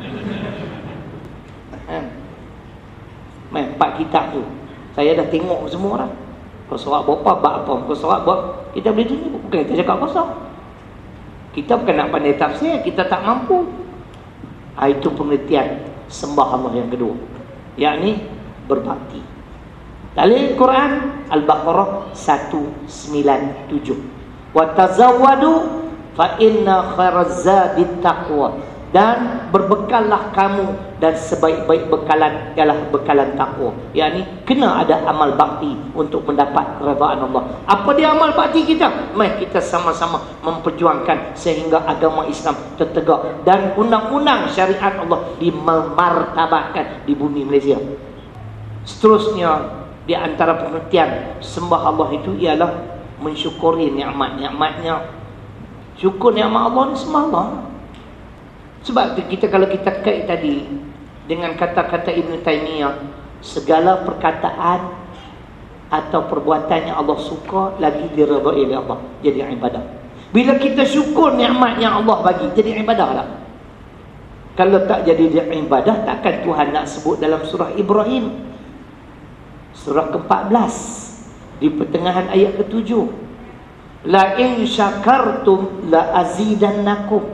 [SPEAKER 1] Ha. Main empat kitab tu. Saya dah tengok semua dah. Muka sorak bapa, bab apa, muka sorak bab. Kita boleh tunjuk, bukan kita cakap kosong. Kita bukan nak pandai tafsir, kita tak mampu. Ha, itu pengertian sembah Allah yang kedua, yakni berbakti. Dalil Quran Al-Baqarah seratus sembilan puluh tujuh. Wa tazawwadu fa inna khairaz zadit taqwa. Dan berbekallah kamu, dan sebaik-baik bekalan ialah bekalan takwa. Yakni kena ada amal bakti untuk mendapat keredaan Allah. Apa dia amal bakti kita? Mari kita sama-sama memperjuangkan sehingga agama Islam tertegak dan undang-undang syariat Allah dimartabatkan di bumi Malaysia. Seterusnya, di antara pengertian sembah Allah itu ialah mensyukuri nikmat-nikmatnya. Syukur nikmat Allah ni sembah Allah. Sebab kita kalau kita kait tadi dengan kata-kata Ibn Taymiyah, segala perkataan atau perbuatan yang Allah suka lagi diredai oleh Allah jadi ibadah. Bila kita syukur nikmat yang Allah bagi, jadi ibadah lah. Kalau tak jadi ibadah, takkan Tuhan nak sebut dalam surah Ibrahim surah ke empat belas di pertengahan ayat ke tujuh, la in syakartum la azidannakum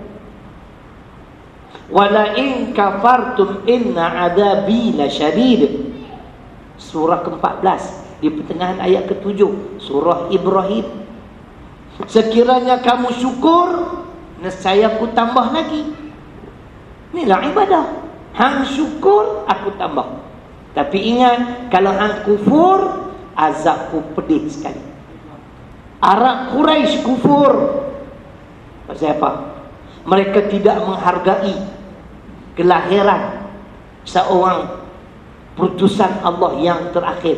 [SPEAKER 1] wala in kafartum inna adabi lasyadid. Surah ke empat belas di pertengahan ayat ke tujuh surah Ibrahim. Sekiranya kamu syukur, nescaya aku tambah lagi. Inilah ibadah. Hang syukur, aku tambah. Tapi ingat, kalau hang kufur, azabku pedih sekali. Arab Quraisy kufur. Pasal apa? Mereka tidak menghargai kelahiran seorang putusan Allah yang terakhir.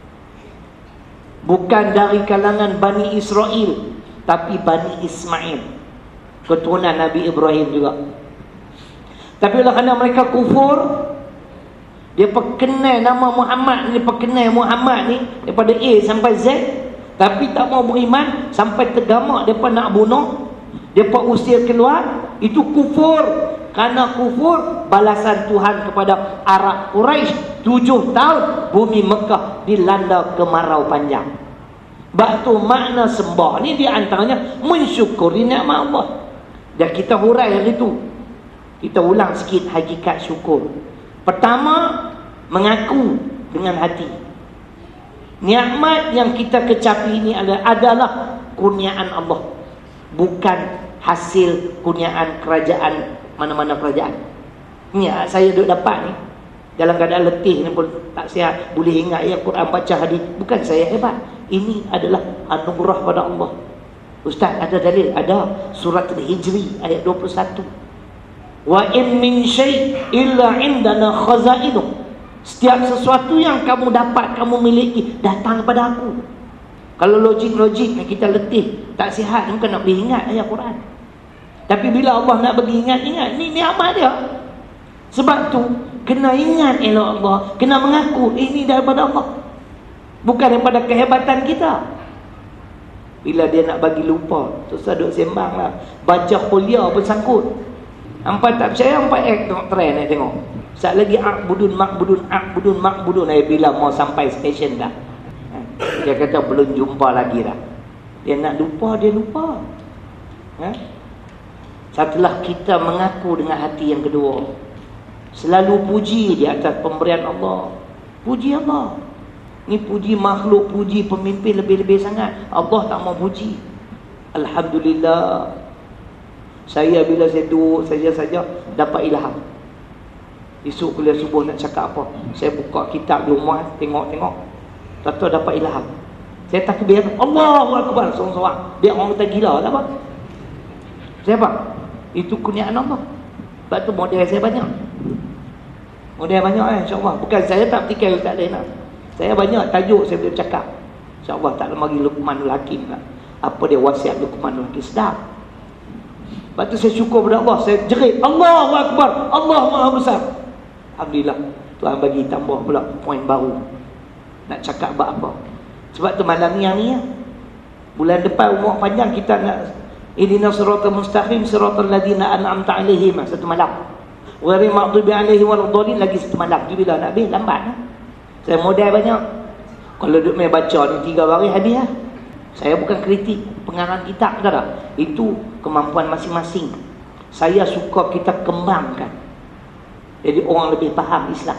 [SPEAKER 1] Bukan dari kalangan Bani Israel, tapi Bani Ismail, keturunan Nabi Ibrahim juga. Tapi oleh kerana mereka kufur, dia perkenal nama Muhammad ni, perkenal Muhammad ni daripada A sampai Z, tapi tak mau beriman, sampai tergamak depa nak bunuh, depa usir keluar. Itu kufur. Kerana kufur, balasan Tuhan kepada Arab Quraisy tujuh tahun bumi Mekah dilanda kemarau panjang. Sebab tu makna sembah ni di antaranya mensyukuri nikmat Allah. Dan kita hurai hari tu, kita ulang sikit hakikat syukur. Pertama, mengaku dengan hati. Nikmat yang kita kecapi ini adalah, adalah kurniaan Allah, bukan hasil kurniaan kerajaan mana-mana kerajaan. Ni saya duk dapat ni dalam keadaan letih ni pun tak sihat, boleh ingat ayat Quran, baca hadis. Bukan saya hebat, ini adalah anugerah pada Allah. Ustaz, ada dalil? Ada. Surat Al-Hijri ayat dua puluh satu. Wa in min syai' illa indana khazainuh. Setiap sesuatu yang kamu dapat, kamu miliki, datang kepada aku. Kalau logik-logik kita letih, tak sihat, mungkin nak boleh ingat ayat Quran. Tapi bila Allah nak bagi ingat-ingat, ni nikmat dia. Sebab tu kena ingat elok Allah, kena mengaku ini daripada Allah, bukan daripada kehebatan kita. Bila dia nak bagi lupa, susah duk sembang lah, baca kuliah pun sangkut. Hampa tak percaya, hampa act tengok trend ni, tengok sat lagi akbudun makbudun akbudun makbudun. Eh, bila mau sampai stesen dah, dia kata belum jumpa lagi dah. Dia nak lupa, dia lupa. Ha? Setelah kita mengaku dengan hati yang kedua, selalu puji di atas pemberian Allah. Puji Allah. Ni puji makhluk, puji pemimpin lebih-lebih sangat. Allah tak mau puji. Alhamdulillah, saya bila saya duduk saja-saja dapat ilham. Esok kuliah subuh nak cakap apa, saya buka kitab di rumah, tengok-tengok, tak-tak dapat ilham. Saya takbir, Allahu Akbar, seorang-seorang. Dia orang kata gila tak apa. Siapa? Itu kurniaan Allah. Sebab tu model saya banyak. Model banyak eh, insya-Allah. Bukan saya tak petikai ustaz lain lah. Saya banyak tajuk saya boleh cakap. Insya-Allah tak lama lagi Luqmanul Hakim lah. Apa dia wasiat Luqmanul Hakim, sedap. Sebab tu saya syukur kepada Allah. Saya jerit, Allahu Akbar, Allah Maha Besar. Alhamdulillah, Tuhan bagi tambah pula poin baru. Nak cakap bab apa? Sebab tu malam ni yang ni ya. Bulan depan umur panjang kita nak ihdinas siratal mustaqim siratal ladzina an'amta 'alaihim satu malam. Ghairil maghdubi 'alaihim waladdallin lagi satu malam. Tu bila nak habis lambat lah. Saya modal banyak. Kalau duk main baca ni tiga hari habis lah. Saya bukan kritik pengarang kitab tak. Itu kemampuan masing-masing. Saya suka kita kembangkan. Jadi orang lebih faham Islam.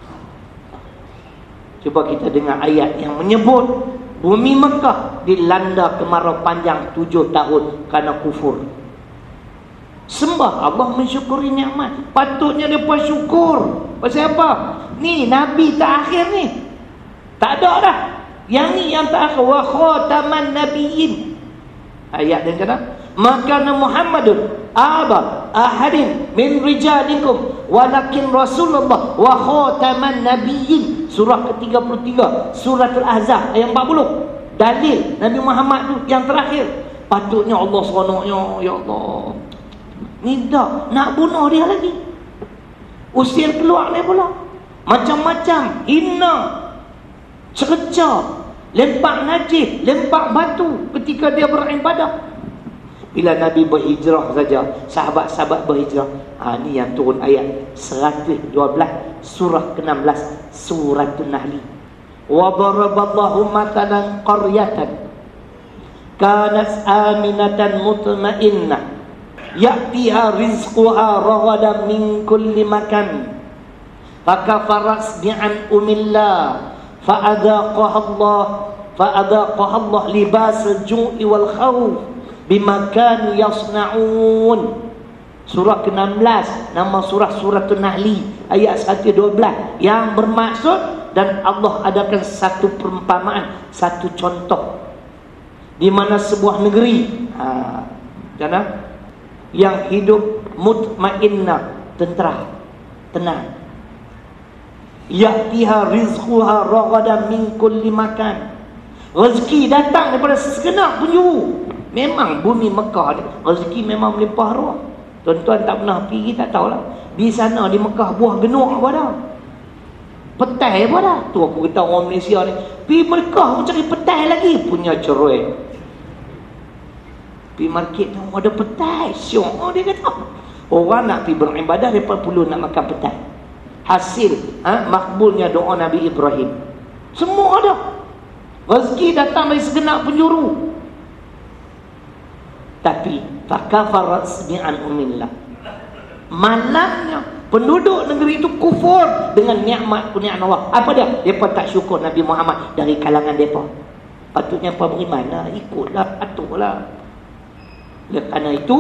[SPEAKER 1] Cuba kita dengar ayat yang menyebut bumi Mekah dilanda kemarau panjang tujuh tahun kerana kufur. Sembah Allah, mensyukuri nikmat. Patutnya mereka syukur. Pasal apa? Ni Nabi terakhir ni. Tak ada dah. Yang ni yang terakhir. Wa khataman nabiyyin. Ayat yang kata, maka Muhammadun aba ahadin min rijalikum walakin Rasulullah wa khataman nabiyyin. Surah ke tiga puluh tiga, surah Al-Ahzab ayat empat puluh. Dalil Nabi Muhammad tu yang terakhir. Patutnya Allah seronoknya, ya Allah. Ni dah nak bunuh dia lagi. Usir keluar dia pula. Macam-macam, hina, cerca, lempak najis, lempak batu ketika dia beribadah. Bila Nabi berhijrah saja, sahabat-sahabat berhijrah. Ha, ni yang turun ayat seratus dua belas, surah ke enam belas, surah An-Nahl. Wa daraballahu matalan qaryatan kanat aminatan mutmainnah ya'tiha rizquha ragadan min kulli makan fakafarat bi'an umillah fa'adaqaha Allah fa'adaqaha Allah libasal ju'i wal khawf bima kanu yasna'un. Surah ke enam belas, nama surah surah An-Nahl ayat seratus dua belas, yang bermaksud, dan Allah adakan satu perumpamaan, satu contoh, di mana sebuah negeri ha, jana, yang hidup mutmainnah, tentera, tenang. Ya'tiha rizquha ragadan min kulli makan. Rezeki datang daripada segenap penjuru. Memang bumi Mekah ni rezeki memang melimpah ruah. Tuan-tuan tak pernah pergi, tak tahulah. Di sana di Mekah buah genuk apa dah, petai apa dah. Tu aku kata orang Malaysia ni pergi Mekah pun cari petai lagi, punya ceroi. Pergi market tu ada petai, syok. Oh, dia kata orang nak pergi beribadah mereka perlu nak makan petai. Hasil ha, makbulnya doa Nabi Ibrahim. Semua ada. Rezeki datang dari segenap penjuru. Tapi fakafarat bi'an umillah. Malangnya penduduk negeri itu kufur dengan nikmat kurniaan Allah. Apa dia? Mereka tak syukur Nabi Muhammad dari kalangan mereka. Patutnya apa beriman? Ikutlah, patuhlah. Kerana itu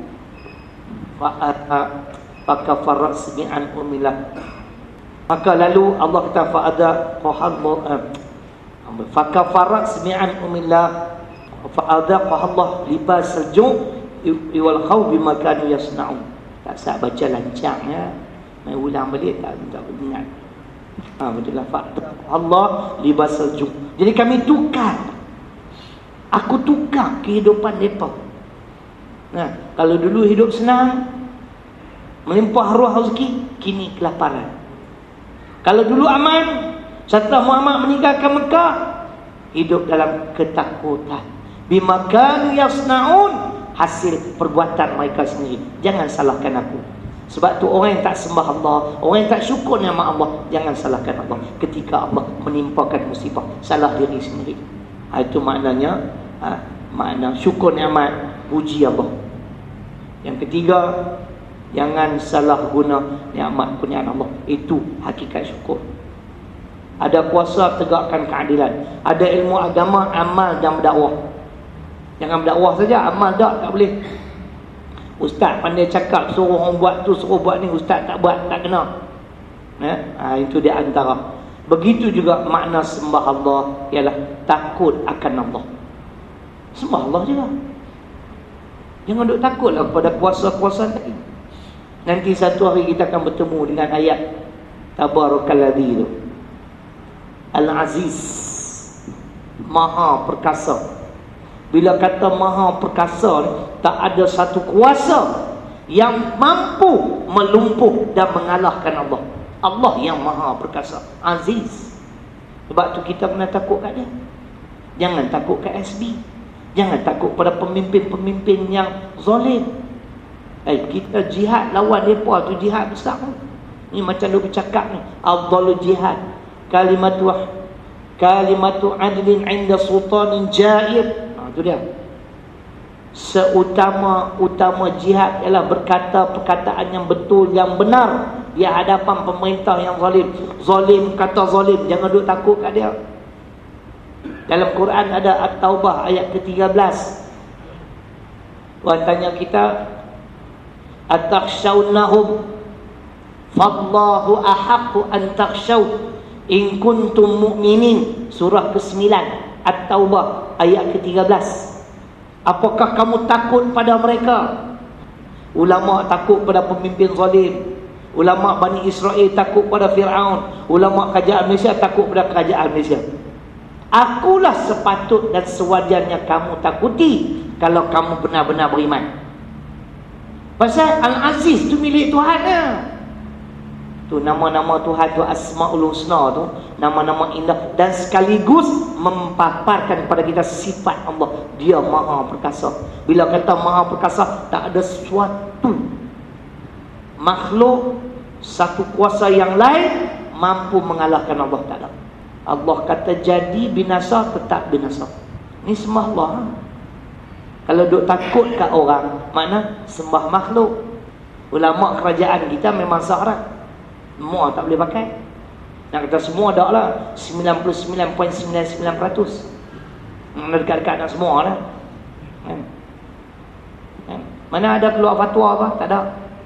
[SPEAKER 1] fakafarat bi'an umillah. Maka lalu Allah kata fa'ada qahallah fakafarat bi'an umillah fa'adaqaha Allah libasal ju' wal khawf bima kanu yasna'un. Tak sah baca lancang ya. Mai ulang balik tak tak ingat. Ha, betul lah, fa'adaqaha Allah libasal ju'. Jadi kami tukar. Aku tukar kehidupan depa. Nah, kalau dulu hidup senang, melimpah ruah rezeki, kini kelaparan. Kalau dulu aman, setelah Muhammad meninggalkan Mekah, hidup dalam ketakutan. Bima kanu yasna'un, hasil perbuatan mereka sendiri. Jangan salahkan aku. Sebab tu orang yang tak sembah Allah, orang yang tak syukur nikmat Allah, jangan salahkan Allah ketika Allah menimpakan musibah. Salah diri sendiri. Ha, itu maknanya ha, makna syukur nikmat, puji Allah. Yang ketiga, jangan salah guna nikmat kurniaan Allah. Itu hakikat syukur. Ada puasa, tegakkan keadilan. Ada ilmu agama, amal dan berdakwah. Jangan berdakwah saja, amal tak, tak boleh. Ustaz pandai cakap, suruh orang buat tu, suruh buat ni, ustaz tak buat, tak kena. Ya? Ha, itu di antara. Begitu juga makna sembah Allah ialah takut akan Allah. Sembah Allah juga. Jangan duk takutlah kepada kuasa-kuasa tadi. Nanti satu hari kita akan bertemu dengan ayat Tabarakalladzi itu. Al-Aziz, Maha Perkasa. Bila kata Maha Perkasa, tak ada satu kuasa yang mampu melumpuh dan mengalahkan Allah. Allah yang maha perkasa, Aziz. Sebab tu kita kena takut kat dia. Jangan takut kat S B. Jangan takut pada pemimpin-pemimpin yang zalim. Eh, kita jihad lawan mereka tu jihad besar. Ni macam dia bercakap ni, afdalul jihad kalimatu kalimatu adlin 'inda sultanin ja'ir. Ha, tu dia. Seutama-utama jihad ialah berkata perkataan yang betul, yang benar di hadapan pemerintah yang zalim. Zalim kata zalim, jangan duk takut kat dia. Dalam Quran ada At-Taubah ayat ke tiga belas. Tuhan tanya kita, atakhshawnahum fallahu ahaqqu an takhshaw in kuntum mu'minin. Surah ke sembilan At-Taubah ayat ke tiga belas. Apakah kamu takut pada mereka? Ulama takut pada pemimpin zalim. Ulama Bani Israel takut pada Fir'aun. Ulama kerajaan Malaysia takut pada kerajaan Malaysia. Akulah sepatut dan sewajarnya kamu takuti kalau kamu benar-benar beriman. Pasal Al-Aziz tu milik Tuhan ya. Tu nama-nama Tuhan tu, Asmaul Husna tu, nama-nama indah, dan sekaligus mempaparkan kepada kita sifat Allah. Dia maha perkasa. Bila kata maha perkasa, tak ada sesuatu makhluk, satu kuasa yang lain mampu mengalahkan Allah. Tak ada. Allah kata jadi binasa, tetap binasa. Ni sembah Allah. Kalau duk takut kat orang, makna sembah makhluk. Ulama kerajaan kita memang sahrat. Semua tak boleh pakai. Nak kata semua tak lah, sembilan puluh sembilan perpuluhan sembilan sembilan peratus. Dekat-dekat nak semua lah. Kan? Kan? Mana ada keluar fatwa apa? Tak ada.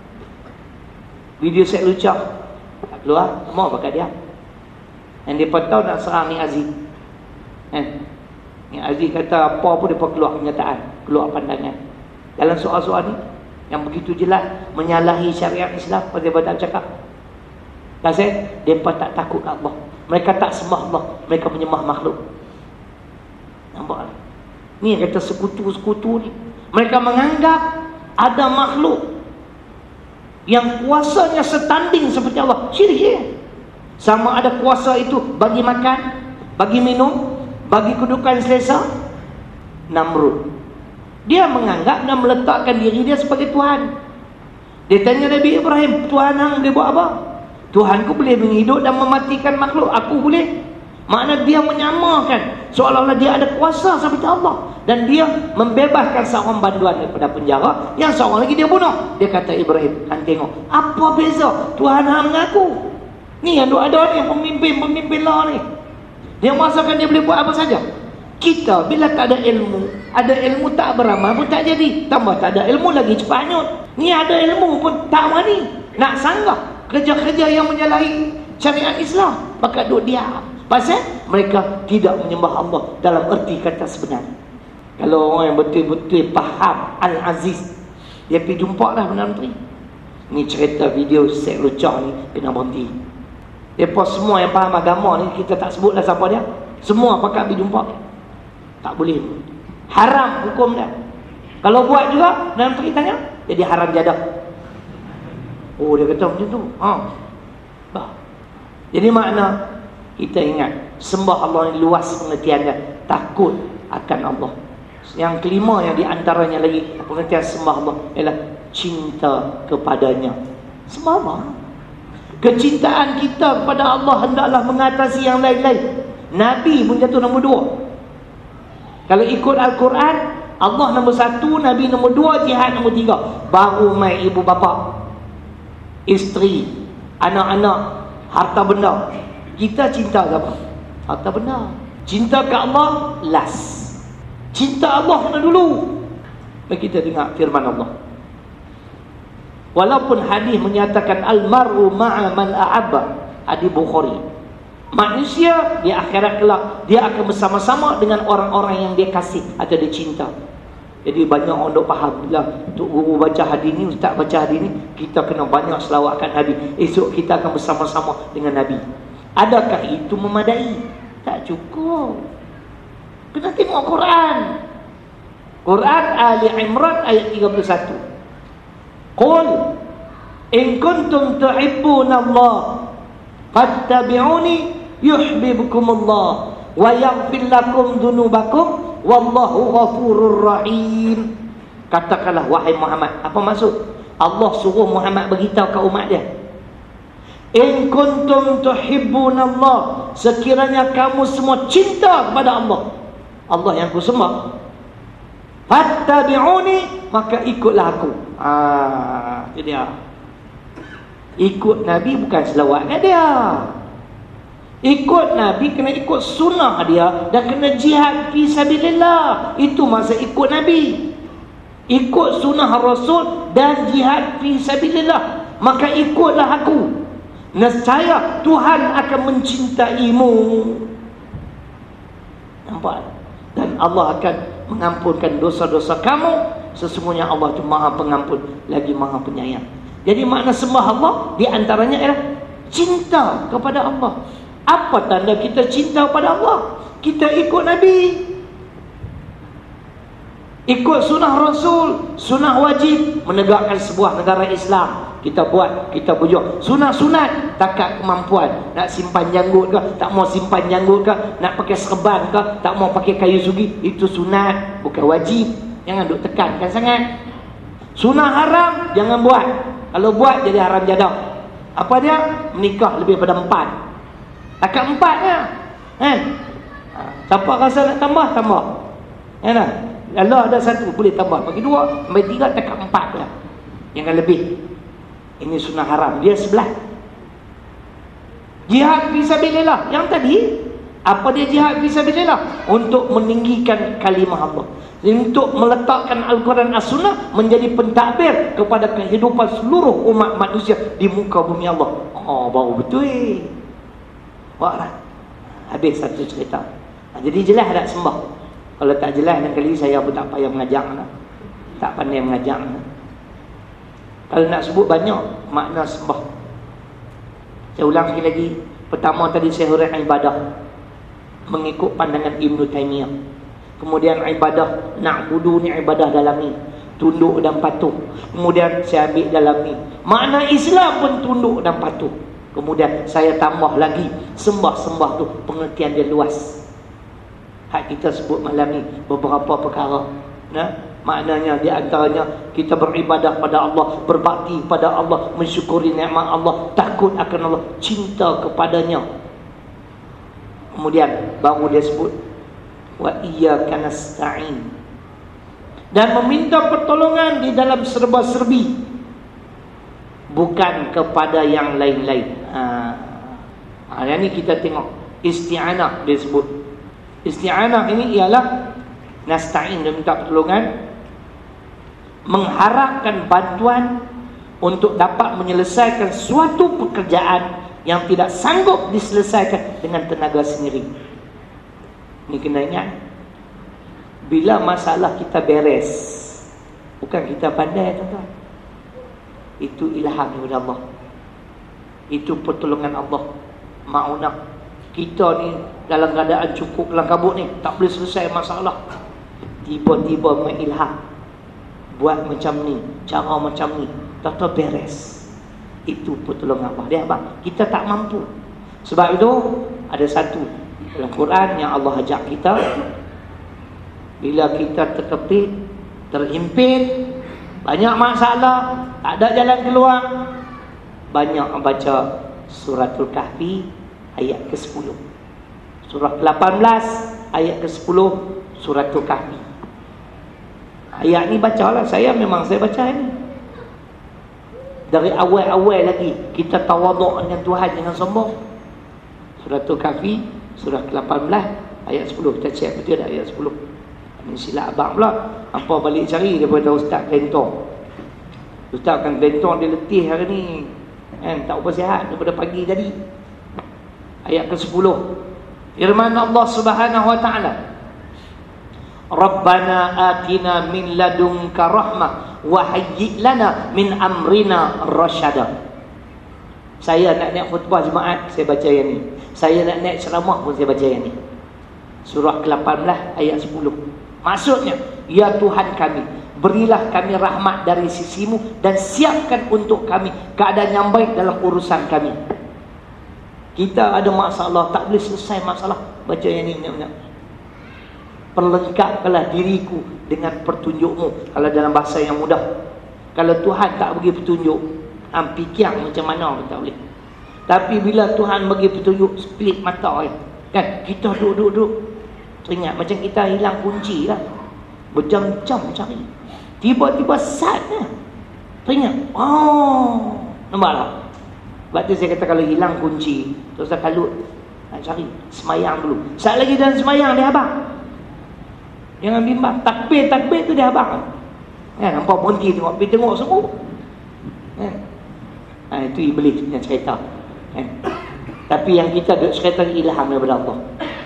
[SPEAKER 1] Video set lucah tak keluar, semua pakai dia. Yang dia tahu nak serang ni Aziz. Kan? Ni Aziz kata apa pun dia keluar kenyataan, keluar pandangan. Dalam soal-soal ni yang begitu jelas menyalahi syariat Islam, apa dia tak cakap? Pasal mereka tak takut Allah. Mereka tak sembah Allah, mereka menyembah makhluk. Nampak? Ni kata sekutu-sekutu ni. Mereka menganggap ada makhluk yang kuasanya setanding seperti Allah. Syirik ya. Sama ada kuasa itu bagi makan, bagi minum, bagi kedudukan selesa. Namrud, dia menganggap dan meletakkan diri dia sebagai Tuhan. Dia tanya Nabi Ibrahim, Tuhan hang boleh buat apa? Tuhanku boleh menghidup dan mematikan makhluk, aku boleh. Makna dia menyamakan seolah-olah dia ada kuasa seperti Allah. Dan dia membebaskan seorang banduan daripada penjara, yang seorang lagi dia bunuh. Dia kata Ibrahim, hang tengok apa beza Tuhan hang dengan aku. Ni yang ada ni pemimpin-pemimpin lah ni. Dia merasakan dia boleh buat apa saja. Kita bila tak ada ilmu, ada ilmu tak beramal pun tak jadi. Tambah tak ada ilmu lagi cepat hanyut. Ni ada ilmu pun tak berani nak sanggah kerja-kerja yang menyalahi syariat Islam. Maka duduk diam. Pasal mereka tidak menyembah Allah dalam erti kata sebenarnya. Kalau orang yang betul-betul faham Al-Aziz, dia pergi jumpa lah Perdana Menteri. Ni cerita video set lucah ni kena berhenti. Mereka semua yang faham agama ni, kita tak sebutlah siapa dia, semua pakat pergi jumpa. Tak boleh. Haram hukum dia. Kalau buat juga, Perdana Menteri tanya, jadi haram jadah. Oh, dia kata macam tu. Ha. Bah. Jadi makna kita ingat sembah Allah ni luas pengertiannya, takut akan Allah. Yang kelima yang diantaranya lagi pengertian sembah Allah ialah cinta kepadanya. Sembah Allah. Kecintaan kita kepada Allah hendaklah mengatasi yang lain-lain. Nabi pun jatuh nombor dua. Kalau ikut Al-Quran, Allah nombor satu, Nabi nombor dua, jihad nombor tiga. Baru mai ibu bapa, isteri, anak-anak, harta benda. Kita cinta ke apa? Harta benda. Cinta ke Allah last. Cinta Allah kena dulu. Mari kita dengar firman Allah. Walaupun hadis menyatakan al-mar'u ma'a man a'abba, hadis Bukhari, manusia di akhirat kelak dia akan bersama-sama dengan orang-orang yang dia kasih atau dia cinta. Jadi banyak orang duk faham bila Tok Guru baca hadis ni, ustaz baca hadis ni, kita kena banyak selawatkan Nabi. Esok kita akan bersama-sama dengan Nabi. Adakah itu memadai? Tak cukup. Kena tengok Quran. Quran Ali Imran ayat tiga puluh satu. Qul in kuntum tuhibbuna Allah fattabi'uni yuhibbukumullah wa yaghfir lakum dzunubakum wallahu ghafurur rahim. Katakanlah wahai Muhammad. Apa maksud? Allah suruh Muhammad beritahu ke umat dia, in kuntum tuhibbunallah, sekiranya kamu semua cinta kepada Allah, Allah yang ku sembah, fattabi'uni, maka ikutlah aku. Ah, itu dia. Ikut Nabi bukan selawat kat dia. Ikut Nabi kena ikut sunnah dia dan kena jihad fi sabilillah. Itu maksud ikut Nabi. Ikut sunnah Rasul dan jihad fi sabilillah. Maka ikutlah aku. Nescaya Tuhan akan mencintaimu. Nampak? Dan Allah akan mengampunkan dosa-dosa kamu. Sesungguhnya Allah itu Maha Pengampun lagi Maha Penyayang. Jadi makna sembah Allah di antaranya ialah cinta kepada Allah. Apa tanda kita cinta kepada Allah? Kita ikut Nabi, ikut sunnah Rasul. Sunnah wajib menegakkan sebuah negara Islam. Kita buat, kita berjuang. Sunat-sunat takat kemampuan. Nak simpan janggut ke, tak mau simpan janggut ke, nak pakai serban ke, tak mau pakai kayu sugi, itu sunat, bukan wajib. Jangan duk tekankan sangat. Sunnah haram jangan buat. Kalau buat jadi haram jadah. Apa dia? Menikah lebih pada empat. Takat empat ya. Eh? Siapa rasa nak tambah, tambah. Ya tak? Kalau ada satu boleh tambah, bagi dua, bagi tiga, takat empat lah. Jangan lebih. Ini sunnah haram. Dia sebelah. Jihad fisabilillah. Yang tadi, apa dia jihad fisabilillah? Untuk meninggikan kalimah Allah. Untuk meletakkan Al-Quran As-Sunnah menjadi pentadbir kepada kehidupan seluruh umat manusia di muka bumi Allah. Oh, baru betul. Wah, habis satu cerita. Jadi jelas tak sembah? Kalau tak jelas, dan kali saya pun tak payah mengajar. Tak pandai mengajar. Kalau nak sebut banyak makna sembah. Saya ulang sekali lagi. Pertama tadi saya huraikan ibadah mengikut pandangan Ibn Taymiyah. Kemudian ibadah na'budu ni ibadah dalami, tunduk dan patuh. Kemudian saya ambil dalami makna Islam pun tunduk dan patuh. Kemudian saya tambah lagi sembah-sembah tu pengertian dia luas. Hak kita sebut malam ni beberapa perkara. Nah, maknanya di antaranya kita beribadah pada Allah, berbakti pada Allah, mensyukuri nikmat Allah, takut akan Allah, cinta kepadanya. Kemudian baru dia sebut wa iyyaka nasta'in, dan meminta pertolongan di dalam serba-serbi, bukan kepada yang lain-lain. Ha, ha yang ni kita tengok isti'anah dia sebut. Isti'anah ini ialah nasta'in, dia minta pertolongan, mengharapkan bantuan untuk dapat menyelesaikan suatu pekerjaan yang tidak sanggup diselesaikan dengan tenaga sendiri. Ini kena ingat, bila masalah kita beres, bukan kita pandai, tuan-tuan. Itu ilham daripada Allah. Itu pertolongan Allah. Ma'unah. Kita ni dalam keadaan cukup dalam kabut ni, tak boleh selesai masalah. Tiba-tiba mengilham, buat macam ni, cara macam ni, tak-tak beres. Itu pertolongan Allah. Dia abang, kita tak mampu. Sebab itu ada satu dalam Quran yang Allah ajak kita, bila kita terkepit, terhimpit, banyak masalah, tak ada jalan keluar, banyak baca Suratul Kahfi ayat ke sepuluh, surah ke lapan belas ayat ke sepuluh Suratul Kahfi. Ayat ni bacalah, saya memang saya baca ni dari awal-awal lagi. Kita tawaduk dengan Tuhan, jangan sombong. Suratul Kahfi surah ke lapan belas ayat sepuluh. Kita cek betul tak ayat sepuluh. Ini silap abang pula. Hampa balik cari daripada Ustaz Klentong. Ustaz kan Klentong dia letih hari ni, kan, tak apa sihat daripada pagi tadi. Ayat ke sepuluh, firman Allah Subhanahu wa taala, Rabbana atina min ladunka rahmah wa hayyi' lana min amrina rasyada. Saya nak naik khutbah Jumaat, saya baca yang ni. Saya nak naik ceramah pun saya baca yang ni. Surah ke lapan belas ayat sepuluh. Maksudnya, ya Tuhan kami, berilah kami rahmat dari sisimu dan siapkan untuk kami keadaan yang baik dalam urusan kami. Kita ada masalah, tak boleh selesai masalah, baca yang ni banyak-banyak. Perlengkapkanlah diriku dengan petunjukmu. Kalau dalam bahasa yang mudah, kalau Tuhan tak bagi petunjuk, am fikir macam mana pun tak boleh. Tapi bila Tuhan bagi petunjuk, split mata kan, kan kita duduk-duduk teringat macam kita hilang kunci lah, berjam-jam cari, tiba-tiba sat lah teringat, oh nampak tak? Sebab tu saya kata kalau hilang kunci terus dah kalut, nak cari, semayang dulu. Saat lagi dalam semayang dia abang, jangan bimbang, takbir-takbir tu dia abang kan, nampak berhenti tengok, pergi tengok semua kan? Ha, itu iblis yang cerita kan? Tapi yang kita duduk cerita ilham daripada Allah.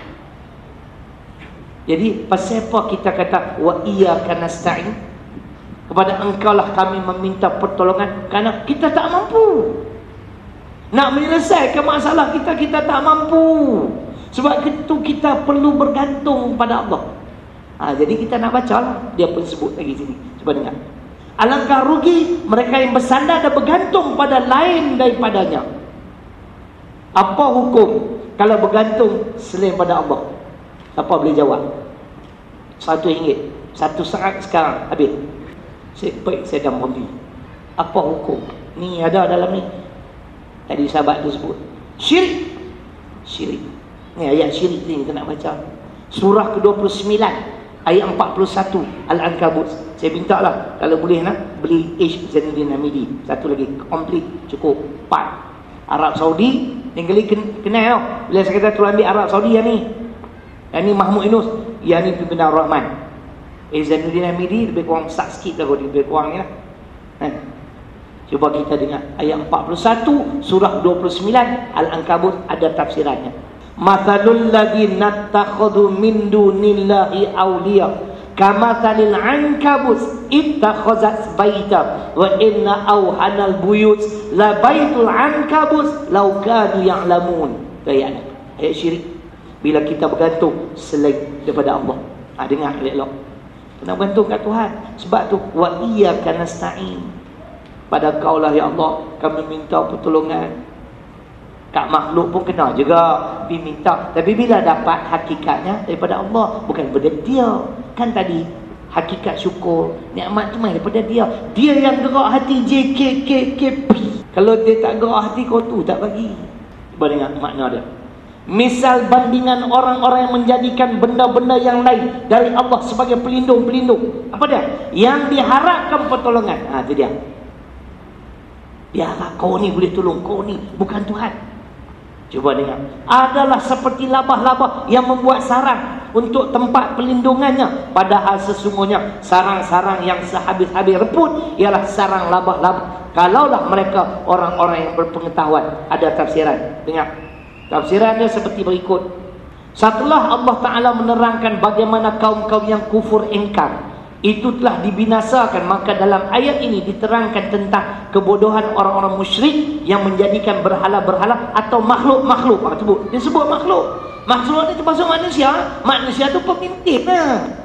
[SPEAKER 1] Jadi pasal apa kita kata wa iyyaka nasta'in, kepada engkau lah kami meminta pertolongan, kerana kita tak mampu nak menyelesaikan masalah kita, kita tak mampu. Sebab itu kita perlu bergantung pada Allah. Ha, jadi kita nak baca lah, dia pun sebut lagi sini. Cuba dengar. Alangkah rugi mereka yang bersandar dan bergantung pada lain daripadanya. Apa hukum kalau bergantung selain pada Allah? Siapa boleh jawab? Satu ringgit, satu saat sekarang habis. Saya baik, saya dah berhenti. Apa hukum? Ni ada dalam ni. Tadi sahabat tu sebut syirik. Syirik. Ni ayat syirik ni kita nak baca. Surah ke dua puluh sembilan ayat empat puluh satu Al-Ankabut. Saya minta lah kalau boleh nak beli H. Zainuddin Hamidi. Satu lagi komplit cukup empat. Arab Saudi yang kali kenal tau. Bila saya kata tu ambil Arab Saudi yang ni, yang ni Mahmud Yunus, yang ni Pimpinan Rahman. H. Zainuddin Hamidi lebih kurang besar sikit lah, lebih kurang ni lah. eh. Cuba kita dengar ayat empat puluh satu surah dua puluh sembilan Al-Ankabut, ada tafsirannya. Mathalul ladzina takhadhu min dunillahi awliya kamathalil ankabut ittakhazat baita wa inna awhanal buyut la baitul ankabut law kanu ya'lamun. Ayat ayat syirik. Bila kita bergantung selain daripada Allah. Ha, dengar elok. Kena bergantung kat Tuhan. Sebab tu wa iyyaka nasta'in, pada kau lah ya Allah kami minta pertolongan. Kat makhluk pun kena juga diminta, tapi bila dapat hakikatnya daripada Allah, bukan daripada dia. Kan tadi hakikat syukur, nikmat tu main daripada dia. Dia yang gerak hati J K K K P. Kalau dia tak gerak hati, kau tu tak bagi. Cuba dengar makna dia. Misal bandingan orang-orang yang menjadikan benda-benda yang lain dari Allah sebagai pelindung-pelindung. Apa dia? Yang diharapkan pertolongan. Ha, itu dia. Dia harap kau ni boleh tolong, kau ni bukan Tuhan. Cuba dengar. Adalah seperti labah-labah yang membuat sarang untuk tempat pelindungannya, padahal sesungguhnya sarang-sarang yang sehabis-habis reput ialah sarang labah-labah. Kalaulah mereka orang-orang yang berpengetahuan. Ada tafsiran. Dengar. Tafsirannya seperti berikut. Setelah Allah Ta'ala menerangkan bagaimana kaum-kaum yang kufur ingkar itu telah dibinasakan, maka dalam ayat ini diterangkan tentang kebodohan orang-orang musyrik yang menjadikan berhala-berhala atau makhluk-makhluk. Ha, sebut. Dia sebut makhluk. Makhluk ni termasuk manusia. Manusia tu pemimpin. Ha.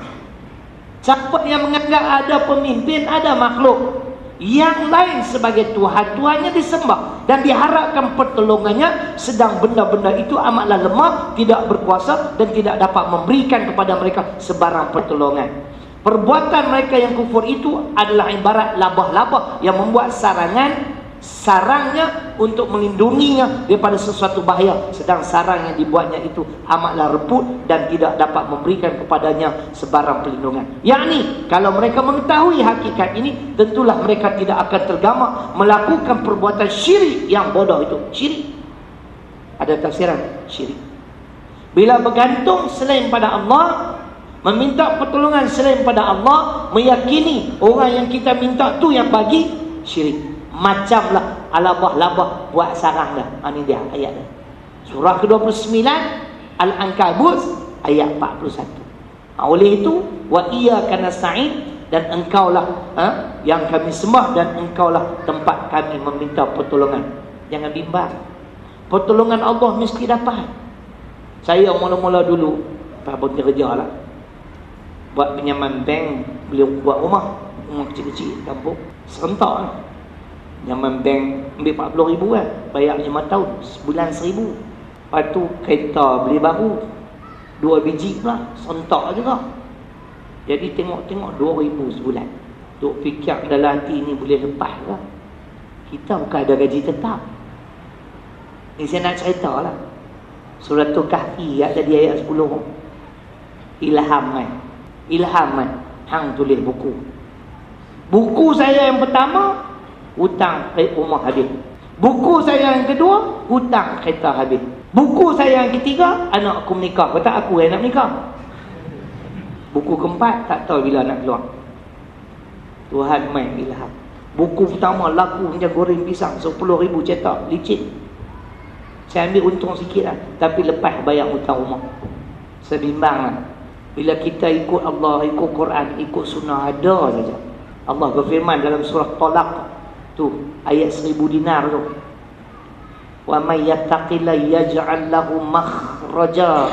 [SPEAKER 1] Siapa yang menganggap ada pemimpin, ada makhluk yang lain sebagai Tuhan, Tuhannya disembah dan diharapkan pertolongannya, sedang benda-benda itu amatlah lemah, tidak berkuasa dan tidak dapat memberikan kepada mereka sebarang pertolongan. Perbuatan mereka yang kufur itu adalah ibarat labah-labah yang membuat sarangan sarangnya untuk melindunginya daripada sesuatu bahaya, sedang sarang yang dibuatnya itu amatlah reput dan tidak dapat memberikan kepadanya sebarang perlindungan. Yakni kalau mereka mengetahui hakikat ini, tentulah mereka tidak akan tergamak melakukan perbuatan syirik yang bodoh itu. Syirik. Ada tafsiran syirik. Bila bergantung selain pada Allah, meminta pertolongan selain pada Allah, meyakini orang yang kita minta tu yang bagi, syirik. Macamlah alabah-labah buat sarang dah. Ha, ini dia ayat dah. Surah ke dua puluh sembilan Al-Ankabut ayat empat puluh satu. Ha, oleh itu wa iyyaka nasta'in, dan engkaulah ha, yang kami sembah dan engkaulah tempat kami meminta pertolongan. Jangan bimbang. Pertolongan Allah mesti dapat. Saya mula-mula dulu tak berhenti kerja lah, buat pinjaman bank, beli buat rumah, rumah kecil-kecil kampung, serentak lah. Pinjaman bank ambil empat puluh ribu kan, bayar lima tahun, sebulan seribu. Lepas tu kereta beli baru, dua biji pula, sontak juga. Jadi tengok-tengok dua ribu sebulan. Duk fikir dalam hati ni boleh lepas ke? Kita bukan ada gaji tetap. Ni saya nak cerita lah. Suratul Kahfi ada di ayat sepuluh. Ilham kan? Ilham kan? Hang tulis buku. Buku saya yang pertama, hutang rumah habis. Buku saya yang kedua, hutang kereta habis. Buku saya yang ketiga, anak aku menikah. Kata aku yang nak menikah. Buku keempat, tak tahu bila nak keluar. Tuhan main ilham. Buku pertama laku macam goreng pisang, sepuluh ribu cetak, licin. Saya ambil untung sikit lah, tapi lepas bayar hutang rumah. Saya bimbang lah. Bila kita ikut Allah, ikut Quran, ikut sunnah, ada saja. Allah berfirman dalam surah Talaq tu, ayat seribu dinar tu. Wa may yattaqillaha yaj'al lahu makhraja.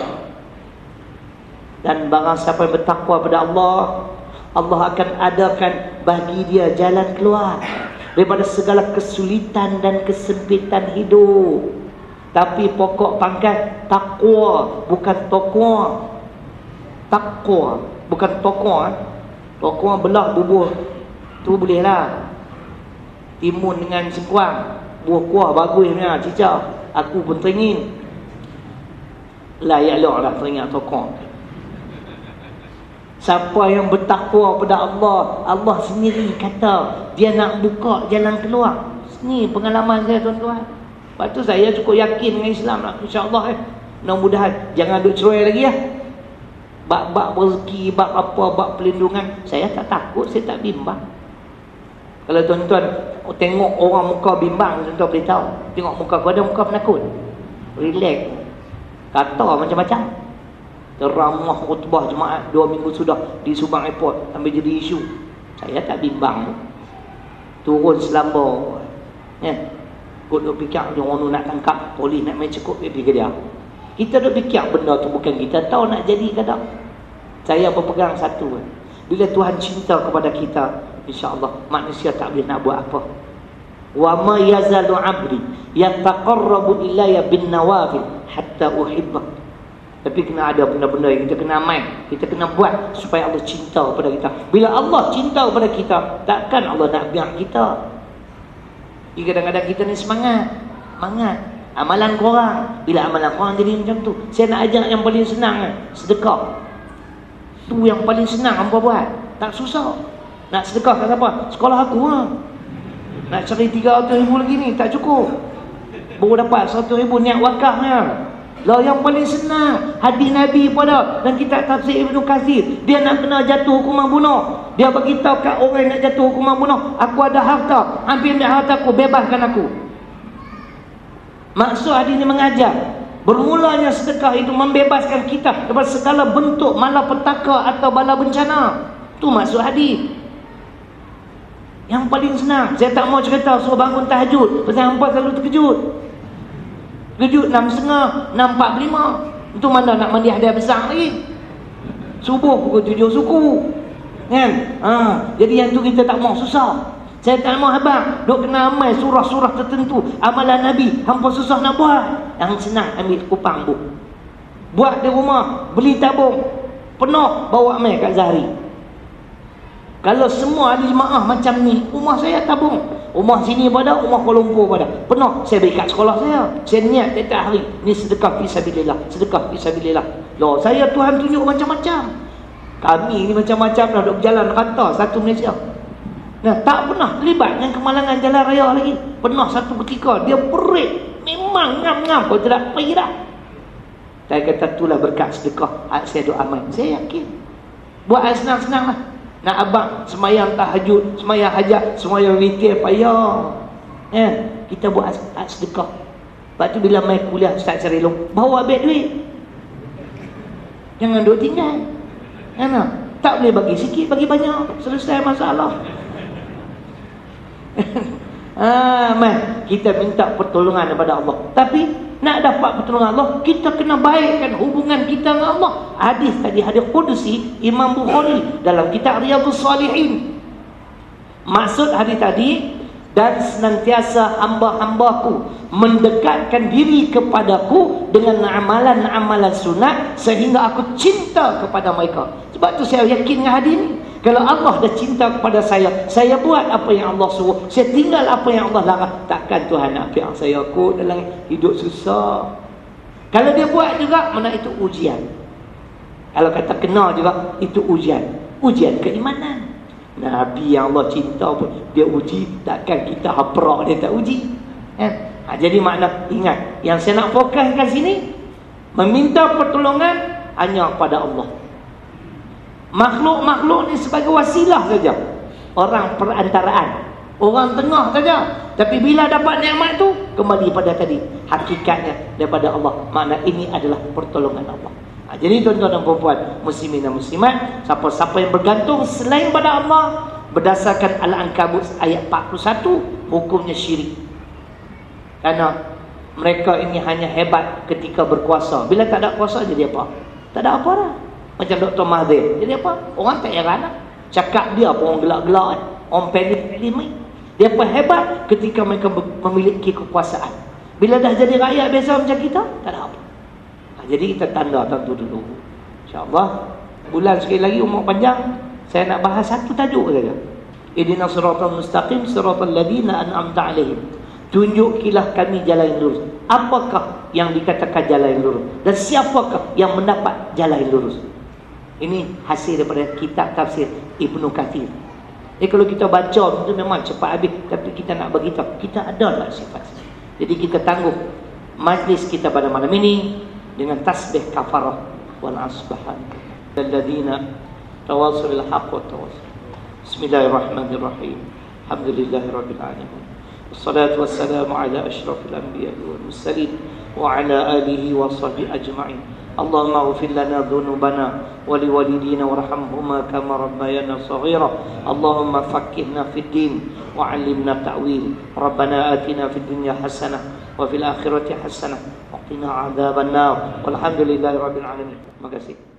[SPEAKER 1] Dan barang siapa yang bertakwa pada Allah, Allah akan adakan bagi dia jalan keluar daripada segala kesulitan dan kesempitan hidup. Tapi pokok pangkat takwa, bukan tokwa. Takwa, bukan tokwa. Tokwa belah bubur, tu boleh lah. Timun dengan sengkuang, buah kuah bagusnya, cicak. Aku pun teringin. Layak lah teringat tokwa. Siapa yang bertakwa pada Allah, Allah sendiri kata dia nak buka jalan keluar. Ini pengalaman saya tuan-tuan. Lepas tu saya cukup yakin dengan Islam lah. InsyaAllah eh. Mudah-mudahan jangan duk cerai lagi lah. Bab-bab rezeki, bab apa, bab pelindungan, saya tak takut, saya tak bimbang. Kalau tuan-tuan tengok orang muka bimbang, tuan-tuan boleh tahu. Tengok muka aku, ada muka penakut. Relax. Kata macam-macam. Teramah khutbah jemaat dua minggu sudah di Subang Airport, sampai jadi isu. Saya tak bimbang. Turun selamba. Ya. Kau duk fikir orang nak tangkap, polis nak main cekuk, pergi ke dia. Kita duk fikir benda tu bukan kita tahu nak jadi ke tak. Saya berpegang satu. Bila Tuhan cinta kepada kita, insya-Allah manusia tak boleh nak buat apa. Wa ma yazalu 'abdi yataqarrabu ilayya bin nawafil hatta uhibba. Tapi kena ada benda-benda yang kita kena amal, kita kena buat supaya Allah cinta kepada kita. Bila Allah cinta kepada kita, takkan Allah nak biar kita. Jadi kadang-kadang kita ni semangat, semangat. Amalan korang, bila amalan korang jadi macam tu. Saya nak ajak yang paling senang, sedekah. Tu yang paling senang hampa buat. Tak susah. Nak sedekah kat siapa? Sekolah aku lah. Nak cari tiga ratus ribu lagi ni, tak cukup. Baru dapat seratus ribu niat wakafnya. Lah yang paling senang, hadis Nabi pada dan kitab tafsir Ibnu Katsir, dia nak kena jatuh hukuman bunuh. Dia bagi tahu kat orang nak jatuh hukuman bunuh, aku ada harta, ambil harta aku, bebaskan aku. Maksud hadis ini mengajar, bermulanya sedekah itu membebaskan kita daripada segala bentuk malapetaka atau bala bencana. Tu maksud hadis. Yang paling senang, saya tak mau cerita suruh bangun tahajud, pasal hampa selalu terkejut. Kejut enam setengah, enam empat puluh lima. Itu mana nak mandi hadiah besar lagi. Subuh pukul tujuh suku. Kan? Ha, jadi yang tu kita tak mau, susah. Saya tak mau abang duk kena amal surah-surah tertentu, amalan Nabi, hampa susah nak buat. Yang senang ambil kupang bu. Buat di rumah, beli tabung. Penuh bawa amal kat Zahri. Kalau semua ahli jemaah macam ni, rumah saya tabung. Rumah sini pada, rumah Kuala Lumpur pada. Penuh, saya beri kat sekolah saya. Saya niat tiap hari, ni sedekah fisabilillah, sedekah fisabilillah. Loh, saya Tuhan tunjuk macam-macam. Kami ni macam-macam dah duk berjalan rata satu Malaysia. Nah, tak pernah terlibat dengan kemalangan jalan raya lagi. Pernah satu ketika dia perit, memang ngam-ngam, kau tidak pergi dah. Saya kata itulah berkat sedekah. Saya duk amal. Saya yakin. Buat senang-senang lah. Nak abang semayang tahajud, semayang hajat, semayang witir, payah. Ya, kita buat sedekah. Lepas tu bila mai kuliah Ustaz Carilong, bawa beg duit. Jangan duk tinggal. Kan? Tak boleh bagi sikit, bagi banyak. Selesai masalah. Ah, mai kita minta pertolongan daripada Allah. Tapi nak dapat pertolongan Allah, kita kena baikkan hubungan kita dengan Allah. Hadis tadi, hadis Qudsi Imam Bukhari dalam kitab Riyadhus Salihin. Maksud hadis tadi, dan senantiasa hamba-hambaku mendekatkan diri kepadaku dengan amalan-amalan sunat sehingga aku cinta kepada mereka. Sebab tu saya yakin dengan hadis ni. Kalau Allah dah cinta kepada saya, saya buat apa yang Allah suruh, saya tinggal apa yang Allah larang, takkan Tuhan nak biar saya kot dalam hidup susah. Kalau dia buat juga, mana itu ujian. Kalau kata kena juga, itu ujian. Ujian keimanan. Nabi yang Allah cinta pun dia uji, takkan kita haprak dia tak uji. Eh? Ha, jadi makna, ingat, yang saya nak fokuskan sini, meminta pertolongan hanya pada Allah. Makhluk-makhluk ni sebagai wasilah saja, orang perantaraan, orang tengah saja. Tapi bila dapat nikmat tu, kembali pada tadi, hakikatnya daripada Allah. Makna ini adalah pertolongan Allah. Ha, jadi tuan-tuan dan puan-puan, muslimin dan muslimat, siapa-siapa yang bergantung selain pada Allah, berdasarkan Al-Ankabut ayat empat puluh satu, hukumnya syirik. Kerana mereka ini hanya hebat ketika berkuasa. Bila tak ada kuasa, jadi apa? Tak ada apa dah. Macam Doktor Mahathir, jadi apa? Orang tak heran lah. Cakap dia pun orang gelak-gelak kan? Orang pelik-pelik. Dia apa hebat ketika mereka memiliki kekuasaan. Bila dah jadi rakyat biasa macam kita, tak ada apa. Ha, jadi kita tanda tentu dulu. InsyaAllah bulan sekali lagi umur panjang, saya nak bahas satu tajuk saja. Ihdinas siratal mustaqim siratal ladzina an'amta 'alaihim. Tunjukilah kami jalan yang lurus. Apakah yang dikatakan jalan yang lurus? Dan siapakah yang mendapat jalan yang lurus? Ini hasil daripada kitab tafsir Ibnu Kathir. Jadi kalau kita baca itu memang cepat habis, tapi kita nak bagi tahu kita ada tak sifat. Jadi kita tangguh majlis kita pada malam ini dengan tasbih kafarah wal asbahan alladzina tawassaw bil haqq wa tawassaw. Bismillahirrahmanirrahim. Alhamdulillahirabbil alamin. Wassalatu wassalamu ala asyrafil anbiya'i wal mursalin wa ala alihi wa sahbihi ajma'in. Allahumma ighfir lana dhunubana wa liwalidina warhamhuma kama rabbayana saghira. Allahumma faqqihna fid din wa 'allimna ta'wil. Rabbana atina fid dunya hasanah wa fil akhirati hasanah wa qina adzabannar. Walhamdulillahirabbil alamin. Terima kasih.